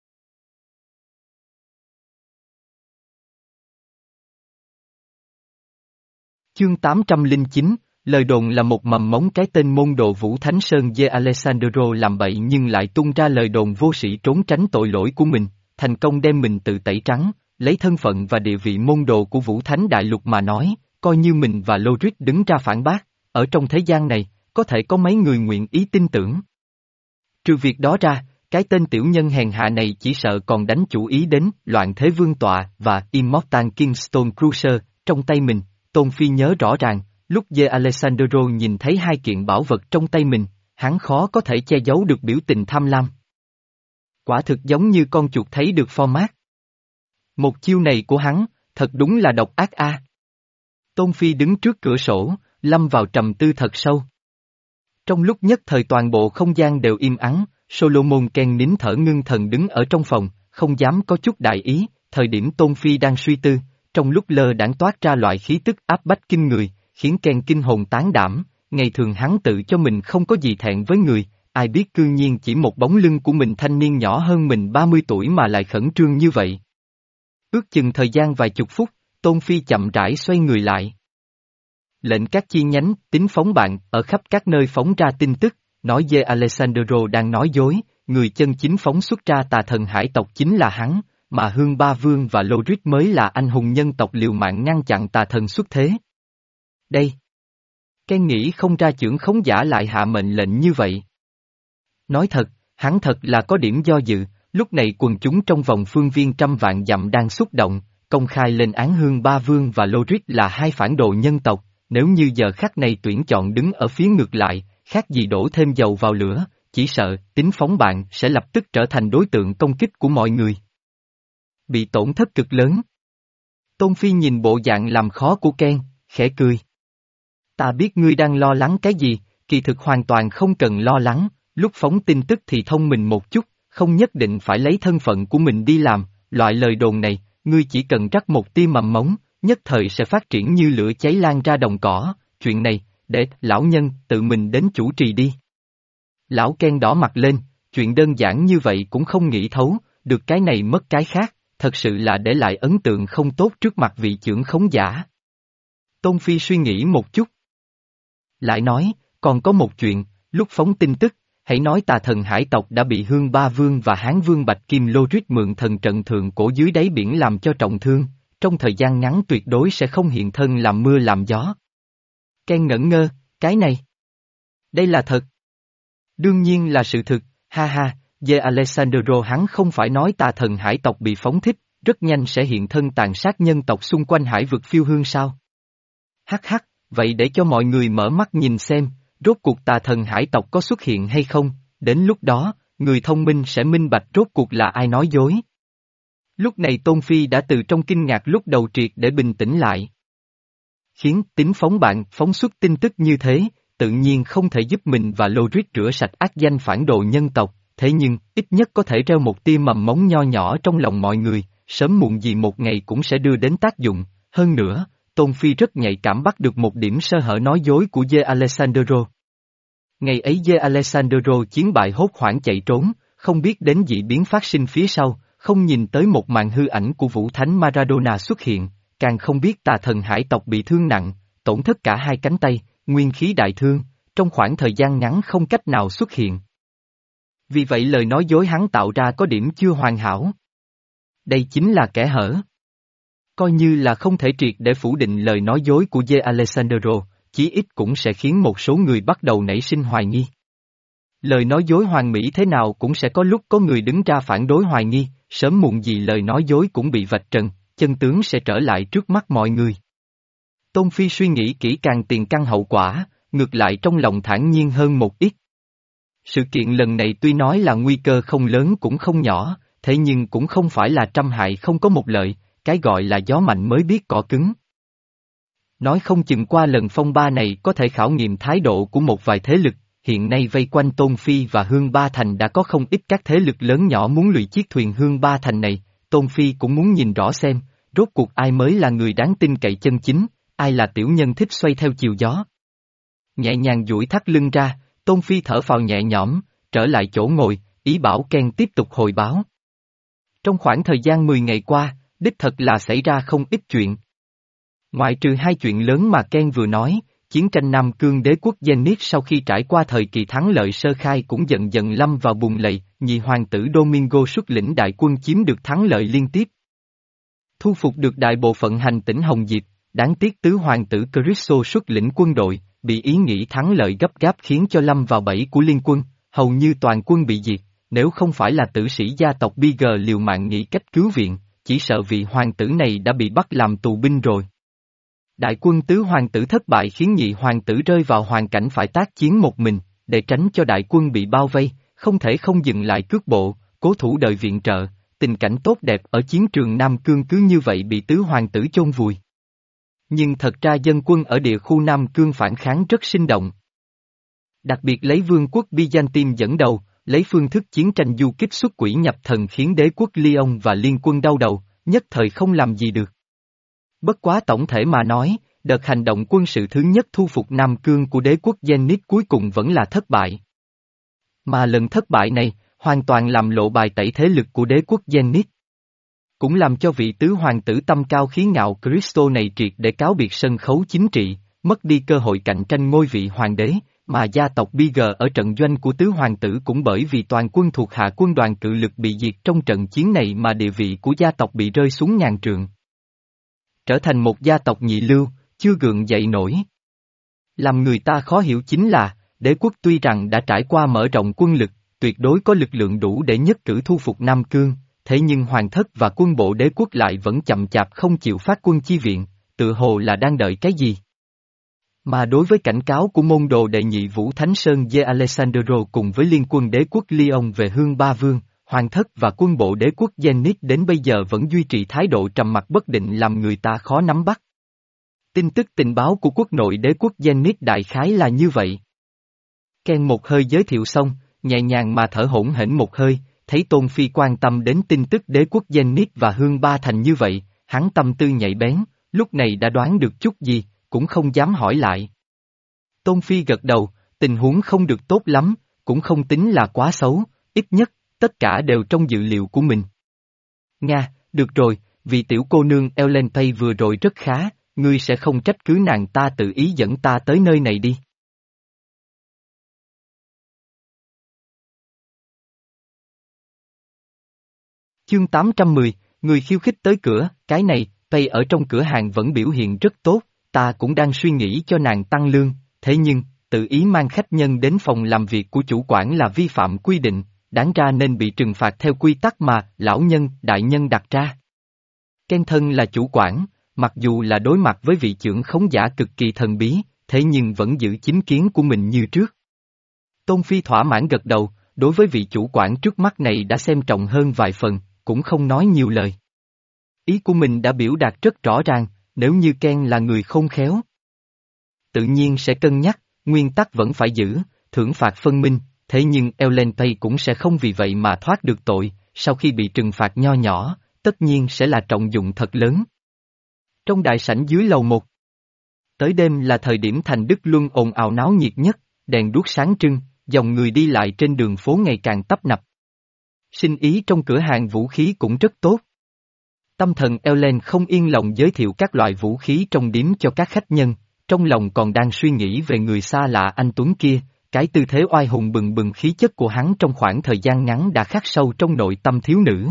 Chương tám trăm lẻ chín, lời đồn là một mầm mống cái tên môn đồ Vũ Thánh Sơn De Alessandro làm bậy nhưng lại tung ra lời đồn vô sĩ trốn tránh tội lỗi của mình, thành công đem mình tự tẩy trắng, lấy thân phận và địa vị môn đồ của Vũ Thánh Đại Lục mà nói, coi như mình và Lorik đứng ra phản bác, ở trong thế gian này, có thể có mấy người nguyện ý tin tưởng. Trừ việc đó ra, cái tên tiểu nhân hèn hạ này chỉ sợ còn đánh chủ ý đến Loạn Thế Vương Tọa và Immortal Kingstone Cruiser trong tay mình. Tôn Phi nhớ rõ ràng, lúc De Alessandro nhìn thấy hai kiện bảo vật trong tay mình, hắn khó có thể che giấu được biểu tình tham lam. Quả thực giống như con chuột thấy được format. Một chiêu này của hắn, thật đúng là độc ác a. Tôn Phi đứng trước cửa sổ, lâm vào trầm tư thật sâu. Trong lúc nhất thời toàn bộ không gian đều im ắng, Solomon Ken nín thở ngưng thần đứng ở trong phòng, không dám có chút đại ý, thời điểm Tôn Phi đang suy tư, trong lúc lơ đãng toát ra loại khí tức áp bách kinh người, khiến Ken kinh hồn tán đảm, ngày thường hắn tự cho mình không có gì thẹn với người, ai biết cư nhiên chỉ một bóng lưng của mình thanh niên nhỏ hơn mình ba mươi tuổi mà lại khẩn trương như vậy. Ước chừng thời gian vài chục phút, Tôn Phi chậm rãi xoay người lại. Lệnh các chi nhánh, tính phóng bạn, ở khắp các nơi phóng ra tin tức, nói về Alessandro đang nói dối, người chân chính phóng xuất ra tà thần hải tộc chính là hắn, mà Hương Ba Vương và Lodric mới là anh hùng nhân tộc liều mạng ngăn chặn tà thần xuất thế. Đây! Ken nghĩ không ra chưởng khống giả lại hạ mệnh lệnh như vậy. Nói thật, hắn thật là có điểm do dự, lúc này quần chúng trong vòng phương viên trăm vạn dặm đang xúc động, công khai lên án Hương Ba Vương và Lodric là hai phản đồ nhân tộc, nếu như giờ khắc này tuyển chọn đứng ở phía ngược lại, khác gì đổ thêm dầu vào lửa, chỉ sợ tính phóng bạn sẽ lập tức trở thành đối tượng công kích của mọi người. Bị tổn thất cực lớn. Tôn Phi nhìn bộ dạng làm khó của Ken, khẽ cười. Ta biết ngươi đang lo lắng cái gì, kỳ thực hoàn toàn không cần lo lắng, lúc phóng tin tức thì thông minh một chút, không nhất định phải lấy thân phận của mình đi làm, loại lời đồn này, ngươi chỉ cần rắc một tia mầm mống, nhất thời sẽ phát triển như lửa cháy lan ra đồng cỏ, chuyện này, để lão nhân tự mình đến chủ trì đi. Lão Ken đỏ mặt lên, chuyện đơn giản như vậy cũng không nghĩ thấu, được cái này mất cái khác, thật sự là để lại ấn tượng không tốt trước mặt vị chưởng khống giả. Tôn Phi suy nghĩ một chút. Lại nói, còn có một chuyện, lúc phóng tin tức, hãy nói tà thần hải tộc đã bị Hương Ba Vương và Hán Vương Bạch Kim Lodric mượn thần trận thượng cổ dưới đáy biển làm cho trọng thương, trong thời gian ngắn tuyệt đối sẽ không hiện thân làm mưa làm gió. Ken ngẩn ngơ, cái này. Đây là thật. Đương nhiên là sự thực, ha ha, về Alessandro hắn không phải nói tà thần hải tộc bị phóng thích, rất nhanh sẽ hiện thân tàn sát nhân tộc xung quanh hải vực phiêu hương sao? Hắc hắc, vậy để cho mọi người mở mắt nhìn xem, rốt cuộc tà thần hải tộc có xuất hiện hay không, đến lúc đó, người thông minh sẽ minh bạch rốt cuộc là ai nói dối. Lúc này Tôn Phi đã từ trong kinh ngạc lúc đầu triệt để bình tĩnh lại. Khiến tính phóng bạn phóng xuất tin tức như thế, tự nhiên không thể giúp mình và Lodric rửa sạch ác danh phản đồ nhân tộc, thế nhưng, ít nhất có thể treo một tia mầm móng nho nhỏ trong lòng mọi người, sớm muộn gì một ngày cũng sẽ đưa đến tác dụng, hơn nữa, Tôn Phi rất nhạy cảm bắt được một điểm sơ hở nói dối của De Alessandro. Ngày ấy De Alessandro chiến bại hốt hoảng chạy trốn, không biết đến dị biến phát sinh phía sau, không nhìn tới một màn hư ảnh của Vũ Thánh Maradona xuất hiện, càng không biết tà thần hải tộc bị thương nặng, tổn thất cả hai cánh tay, nguyên khí đại thương, trong khoảng thời gian ngắn không cách nào xuất hiện. Vì vậy lời nói dối hắn tạo ra có điểm chưa hoàn hảo. Đây chính là kẽ hở. Coi như là không thể triệt để phủ định lời nói dối của De Alessandro, chí ít cũng sẽ khiến một số người bắt đầu nảy sinh hoài nghi. Lời nói dối hoàn mỹ thế nào cũng sẽ có lúc có người đứng ra phản đối hoài nghi, sớm muộn gì lời nói dối cũng bị vạch trần, chân tướng sẽ trở lại trước mắt mọi người. Tôn Phi suy nghĩ kỹ càng tiền căn hậu quả, ngược lại trong lòng thản nhiên hơn một ít. Sự kiện lần này tuy nói là nguy cơ không lớn cũng không nhỏ, thế nhưng cũng không phải là trăm hại không có một lợi, cái gọi là gió mạnh mới biết cỏ cứng. Nói không chừng qua lần phong ba này có thể khảo nghiệm thái độ của một vài thế lực, hiện nay vây quanh Tôn Phi và Hương Ba Thành đã có không ít các thế lực lớn nhỏ muốn lùi chiếc thuyền Hương Ba Thành này, Tôn Phi cũng muốn nhìn rõ xem, rốt cuộc ai mới là người đáng tin cậy chân chính, ai là tiểu nhân thích xoay theo chiều gió. Nhẹ nhàng duỗi thắt lưng ra, Tôn Phi thở phào nhẹ nhõm, trở lại chỗ ngồi, ý bảo Ken tiếp tục hồi báo. Trong khoảng thời gian mười ngày qua, đích thật là xảy ra không ít chuyện. Ngoại trừ hai chuyện lớn mà Ken vừa nói, chiến tranh Nam Cương đế quốc Zenith sau khi trải qua thời kỳ thắng lợi sơ khai cũng dần dần lâm vào bùn lầy, nhị hoàng tử Domingo xuất lĩnh đại quân chiếm được thắng lợi liên tiếp. Thu phục được đại bộ phận hành tỉnh Hồng Diệp, đáng tiếc tứ hoàng tử Cristo xuất lĩnh quân đội, bị ý nghĩ thắng lợi gấp gáp khiến cho lâm vào bẫy của liên quân, hầu như toàn quân bị diệt, nếu không phải là tử sĩ gia tộc Bigger liều mạng nghĩ cách cứu viện, chỉ sợ vị hoàng tử này đã bị bắt làm tù binh rồi. Đại quân tứ hoàng tử thất bại khiến nhị hoàng tử rơi vào hoàn cảnh phải tác chiến một mình, để tránh cho đại quân bị bao vây, không thể không dừng lại cước bộ, cố thủ đợi viện trợ, tình cảnh tốt đẹp ở chiến trường Nam Cương cứ như vậy bị tứ hoàng tử chôn vùi. Nhưng thật ra dân quân ở địa khu Nam Cương phản kháng rất sinh động. Đặc biệt lấy vương quốc Byzantine dẫn đầu, lấy phương thức chiến tranh du kích xuất quỷ nhập thần khiến đế quốc Lyon và liên quân đau đầu, nhất thời không làm gì được. Bất quá tổng thể mà nói, đợt hành động quân sự thứ nhất thu phục Nam Cương của đế quốc Zenith cuối cùng vẫn là thất bại. Mà lần thất bại này, hoàn toàn làm lộ bài tẩy thế lực của đế quốc Zenith. Cũng làm cho vị tứ hoàng tử tâm cao khí ngạo Cristo này triệt để cáo biệt sân khấu chính trị, mất đi cơ hội cạnh tranh ngôi vị hoàng đế, mà gia tộc Bigger ở trận doanh của tứ hoàng tử cũng bởi vì toàn quân thuộc hạ quân đoàn cự lực bị diệt trong trận chiến này mà địa vị của gia tộc bị rơi xuống ngàn trượng. Trở thành một gia tộc nhị lưu, chưa gượng dậy nổi. Làm người ta khó hiểu chính là, đế quốc tuy rằng đã trải qua mở rộng quân lực, tuyệt đối có lực lượng đủ để nhất cử thu phục Nam Cương, thế nhưng hoàng thất và quân bộ đế quốc lại vẫn chậm chạp không chịu phát quân chi viện, tự hồ là đang đợi cái gì. Mà đối với cảnh cáo của môn đồ đệ nhị Vũ Thánh Sơn de Alessandro cùng với liên quân đế quốc Lyon về Hương Ba Vương, hoàng thất và quân bộ đế quốc Zenith đến bây giờ vẫn duy trì thái độ trầm mặc bất định làm người ta khó nắm bắt. Tin tức tình báo của quốc nội đế quốc Zenith đại khái là như vậy. Ken một hơi giới thiệu xong, nhẹ nhàng mà thở hổn hển một hơi, thấy Tôn Phi quan tâm đến tin tức đế quốc Zenith và Hương Ba Thành như vậy, hắn tâm tư nhạy bén, lúc này đã đoán được chút gì, cũng không dám hỏi lại. Tôn Phi gật đầu, tình huống không được tốt lắm, cũng không tính là quá xấu, ít nhất, tất cả đều trong dự liệu của mình. Nga, được rồi, vì tiểu cô nương Ellen Pay vừa rồi rất khá, ngươi sẽ không trách cứ nàng ta tự ý dẫn ta tới nơi này đi. Chương tám trăm mười, người khiêu khích tới cửa, cái này, Pay ở trong cửa hàng vẫn biểu hiện rất tốt, ta cũng đang suy nghĩ cho nàng tăng lương, thế nhưng, tự ý mang khách nhân đến phòng làm việc của chủ quản là vi phạm quy định, đáng ra nên bị trừng phạt theo quy tắc mà lão nhân, đại nhân đặt ra. Ken thân là chủ quản, mặc dù là đối mặt với vị trưởng khống giả cực kỳ thần bí, thế nhưng vẫn giữ chính kiến của mình như trước. Tôn Phi thỏa mãn gật đầu, đối với vị chủ quản trước mắt này đã xem trọng hơn vài phần, cũng không nói nhiều lời. Ý của mình đã biểu đạt rất rõ ràng, nếu như Ken là người khôn khéo, tự nhiên sẽ cân nhắc, nguyên tắc vẫn phải giữ, thưởng phạt phân minh, thế nhưng Ellen Pay cũng sẽ không vì vậy mà thoát được tội, sau khi bị trừng phạt nho nhỏ, tất nhiên sẽ là trọng dụng thật lớn. Trong đại sảnh dưới lầu một, tới đêm là thời điểm thành Đức Luân ồn ào náo nhiệt nhất, đèn đuốc sáng trưng, dòng người đi lại trên đường phố ngày càng tấp nập. Sinh ý trong cửa hàng vũ khí cũng rất tốt. Tâm thần Ellen không yên lòng giới thiệu các loại vũ khí trong điếm cho các khách nhân, trong lòng còn đang suy nghĩ về người xa lạ anh Tuấn kia, cái tư thế oai hùng bừng bừng khí chất của hắn trong khoảng thời gian ngắn đã khắc sâu trong nội tâm thiếu nữ.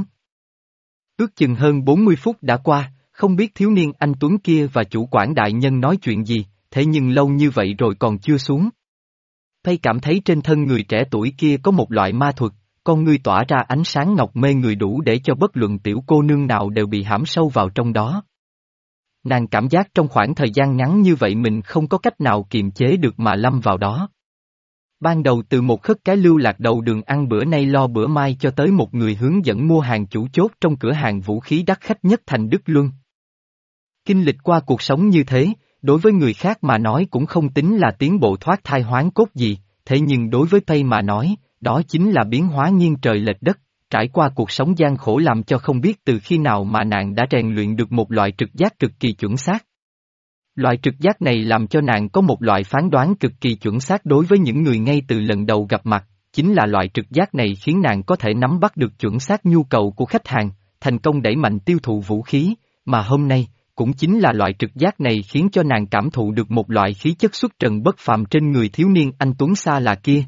Ước chừng hơn bốn mươi phút đã qua, không biết thiếu niên anh Tuấn kia và chủ quản đại nhân nói chuyện gì, thế nhưng lâu như vậy rồi còn chưa xuống. Pay cảm thấy trên thân người trẻ tuổi kia có một loại ma thuật, con ngươi tỏa ra ánh sáng ngọc mê người đủ để cho bất luận tiểu cô nương nào đều bị hãm sâu vào trong đó. Nàng cảm giác trong khoảng thời gian ngắn như vậy mình không có cách nào kiềm chế được mà lâm vào đó. Ban đầu từ một khất cái lưu lạc đầu đường ăn bữa nay lo bữa mai cho tới một người hướng dẫn mua hàng chủ chốt trong cửa hàng vũ khí đắt khách nhất thành Đức Luân. Kinh lịch qua cuộc sống như thế, đối với người khác mà nói cũng không tính là tiến bộ thoát thai hoán cốt gì, thế nhưng đối với Pay mà nói, đó chính là biến hóa nghiêng trời lệch đất, trải qua cuộc sống gian khổ làm cho không biết từ khi nào mà nàng đã rèn luyện được một loại trực giác cực kỳ chuẩn xác. Loại trực giác này làm cho nàng có một loại phán đoán cực kỳ chuẩn xác đối với những người ngay từ lần đầu gặp mặt, chính là loại trực giác này khiến nàng có thể nắm bắt được chuẩn xác nhu cầu của khách hàng, thành công đẩy mạnh tiêu thụ vũ khí, mà hôm nay, cũng chính là loại trực giác này khiến cho nàng cảm thụ được một loại khí chất xuất trần bất phàm trên người thiếu niên anh Tuấn xa lạ kia.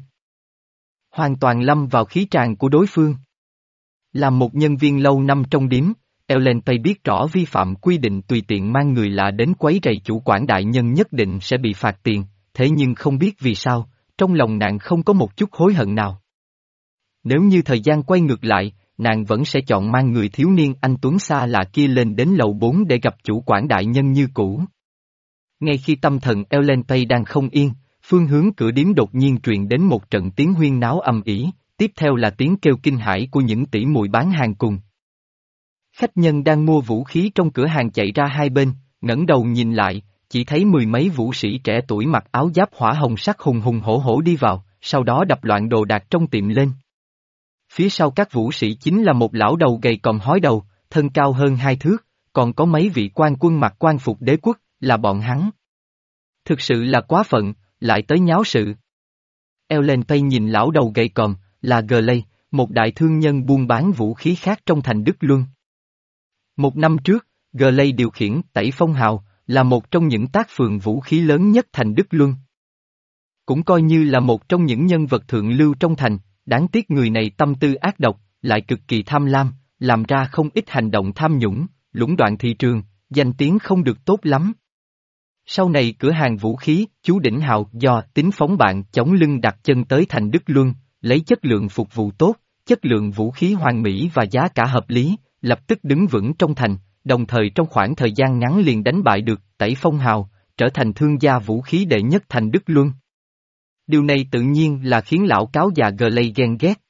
Hoàn toàn lâm vào khí tràng của đối phương. Làm một nhân viên lâu năm trong điếm, Ellen Pay biết rõ vi phạm quy định tùy tiện mang người lạ đến quấy rầy chủ quản đại nhân nhất định sẽ bị phạt tiền, thế nhưng không biết vì sao, trong lòng nàng không có một chút hối hận nào. Nếu như thời gian quay ngược lại, nàng vẫn sẽ chọn mang người thiếu niên anh Tuấn xa lạ kia lên đến lầu bốn để gặp chủ quản đại nhân như cũ. Ngay khi tâm thần Ellen Pay đang không yên, phương hướng cửa điếm đột nhiên truyền đến một trận tiếng huyên náo ầm ĩ, tiếp theo là tiếng kêu kinh hãi của những tỷ muội bán hàng cùng. Khách nhân đang mua vũ khí trong cửa hàng chạy ra hai bên, ngẩng đầu nhìn lại, chỉ thấy mười mấy vũ sĩ trẻ tuổi mặc áo giáp hỏa hồng sắc hùng hùng hổ hổ đi vào, sau đó đập loạn đồ đạc trong tiệm lên. Phía sau các vũ sĩ chính là một lão đầu gầy còm hói đầu, thân cao hơn hai thước, còn có mấy vị quan quân mặc quan phục đế quốc, là bọn hắn. Thực sự là quá phận, lại tới nháo sự. Ellen Pay nhìn lão đầu gầy còm, là Glay, một đại thương nhân buôn bán vũ khí khác trong thành Đức Luân. Một năm trước, Glay điều khiển Tẩy Phong Hào, là một trong những tác phường vũ khí lớn nhất thành Đức Luân. Cũng coi như là một trong những nhân vật thượng lưu trong thành, đáng tiếc người này tâm tư ác độc, lại cực kỳ tham lam, làm ra không ít hành động tham nhũng, lũng đoạn thị trường, danh tiếng không được tốt lắm. Sau này cửa hàng vũ khí, chú Đỉnh Hào do Tính Phóng bạn chống lưng đặt chân tới thành Đức Luân, lấy chất lượng phục vụ tốt, chất lượng vũ khí hoàn mỹ và giá cả hợp lý, lập tức đứng vững trong thành, đồng thời trong khoảng thời gian ngắn liền đánh bại được Tẩy Phong Hào, trở thành thương gia vũ khí đệ nhất thành Đức Luân. Điều này tự nhiên là khiến lão cáo già Glay ghen ghét.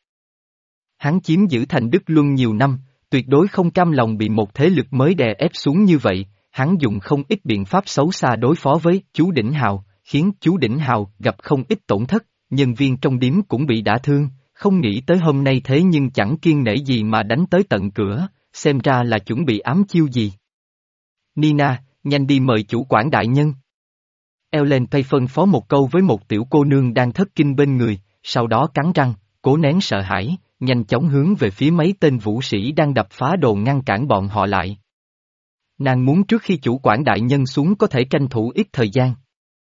Hắn chiếm giữ thành Đức Luân nhiều năm, tuyệt đối không cam lòng bị một thế lực mới đè ép xuống như vậy, hắn dùng không ít biện pháp xấu xa đối phó với chú Đỉnh Hào, khiến chú Đỉnh Hào gặp không ít tổn thất, nhân viên trong điếm cũng bị đả thương, không nghĩ tới hôm nay thế nhưng chẳng kiêng nể gì mà đánh tới tận cửa, xem ra là chuẩn bị ám chiêu gì. Nina, nhanh đi mời chủ quản đại nhân. Ellen Pay phân phó một câu với một tiểu cô nương đang thất kinh bên người, sau đó cắn răng, cố nén sợ hãi, nhanh chóng hướng về phía mấy tên vũ sĩ đang đập phá đồ ngăn cản bọn họ lại. Nàng muốn trước khi chủ quản đại nhân xuống có thể tranh thủ ít thời gian.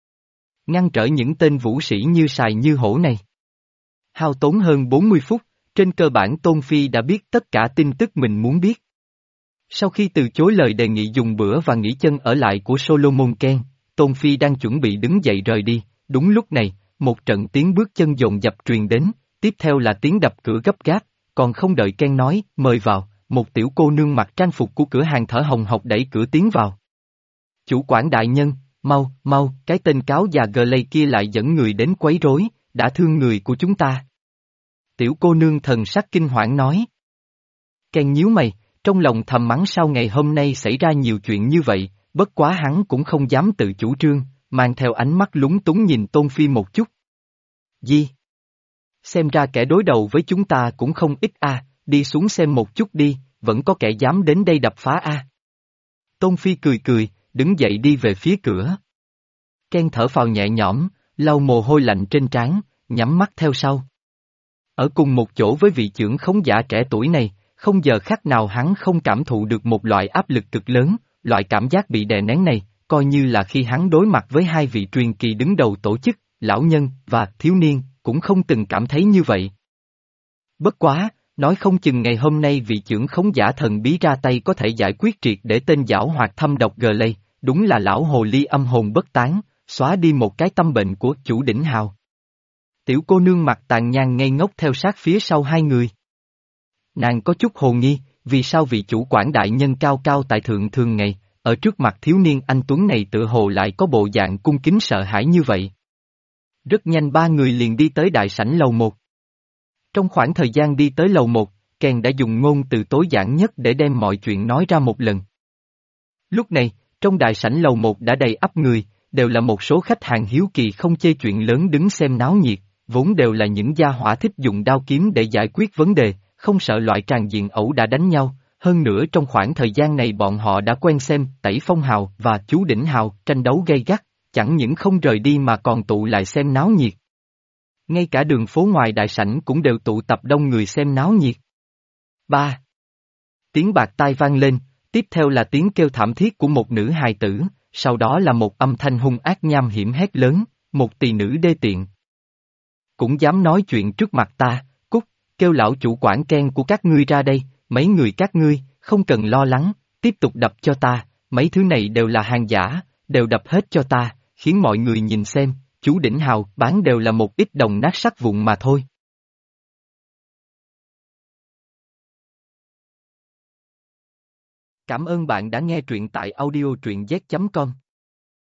Ngăn trở những tên vũ sĩ như sài như hổ này. Hao tốn hơn bốn mươi phút, trên cơ bản Tôn Phi đã biết tất cả tin tức mình muốn biết. Sau khi từ chối lời đề nghị dùng bữa và nghỉ chân ở lại của Solomon Kane, Tôn Phi đang chuẩn bị đứng dậy rời đi, đúng lúc này, một trận tiếng bước chân dồn dập truyền đến, tiếp theo là tiếng đập cửa gấp gáp, còn không đợi Kane nói, mời vào, một tiểu cô nương mặc trang phục của cửa hàng thở hồng hộc đẩy cửa tiến vào. Chủ quản đại nhân, mau, mau, cái tên cáo già Glay kia lại dẫn người đến quấy rối, đã thương người của chúng ta. Tiểu cô nương thần sắc kinh hoảng nói. Kane nhíu mày, trong lòng thầm mắng sao ngày hôm nay xảy ra nhiều chuyện như vậy, bất quá hắn cũng không dám tự chủ trương, mang theo ánh mắt lúng túng nhìn Tôn Phi một chút. Gì? Xem ra kẻ đối đầu với chúng ta cũng không ít a, đi xuống xem một chút đi, vẫn có kẻ dám đến đây đập phá a. Tôn Phi cười cười, đứng dậy đi về phía cửa. Ken thở phào nhẹ nhõm, lau mồ hôi lạnh trên trán, nhắm mắt theo sau. Ở cùng một chỗ với vị trưởng khống giả trẻ tuổi này, không giờ khắc nào hắn không cảm thụ được một loại áp lực cực lớn, loại cảm giác bị đè nén này, coi như là khi hắn đối mặt với hai vị truyền kỳ đứng đầu tổ chức, lão nhân và thiếu niên, cũng không từng cảm thấy như vậy. Bất quá, nói không chừng ngày hôm nay vị trưởng khống giả thần bí ra tay có thể giải quyết triệt để tên giảo hoạt thâm độc Glay, đúng là lão hồ ly âm hồn bất tán, xóa đi một cái tâm bệnh của chủ Đỉnh Hào. Tiểu cô nương mặt tàn nhang ngây ngốc theo sát phía sau hai người. Nàng có chút hồ nghi, vì sao vị chủ quản đại nhân cao cao tại thượng thường ngày, ở trước mặt thiếu niên anh tuấn này tựa hồ lại có bộ dạng cung kính sợ hãi như vậy. Rất nhanh ba người liền đi tới đại sảnh lầu một. Trong khoảng thời gian đi tới lầu một, Ken đã dùng ngôn từ tối giản nhất để đem mọi chuyện nói ra một lần. Lúc này, trong đại sảnh lầu một đã đầy ắp người, đều là một số khách hàng hiếu kỳ không chê chuyện lớn đứng xem náo nhiệt, vốn đều là những gia hỏa thích dùng đao kiếm để giải quyết vấn đề, không sợ loại tràn diện ẩu đả đánh nhau, hơn nữa trong khoảng thời gian này bọn họ đã quen xem Tẩy Phong Hào và chú Đỉnh Hào tranh đấu gay gắt, chẳng những không rời đi mà còn tụ lại xem náo nhiệt. Ngay cả đường phố ngoài đại sảnh cũng đều tụ tập đông người xem náo nhiệt. Ba. Tiếng bạc tai vang lên, tiếp theo là tiếng kêu thảm thiết của một nữ hài tử, sau đó là một âm thanh hung ác nham hiểm hét lớn, một tỳ nữ đê tiện. Cũng dám nói chuyện trước mặt ta, cút, kêu lão chủ quản Ken của các ngươi ra đây, mấy người các ngươi, không cần lo lắng, tiếp tục đập cho ta, mấy thứ này đều là hàng giả, đều đập hết cho ta, khiến mọi người nhìn xem, chú Đỉnh Hào bán đều là một ít đồng nát sắt vụn mà thôi. Cảm ơn bạn đã nghe truyện tại audio truyện z chấm com.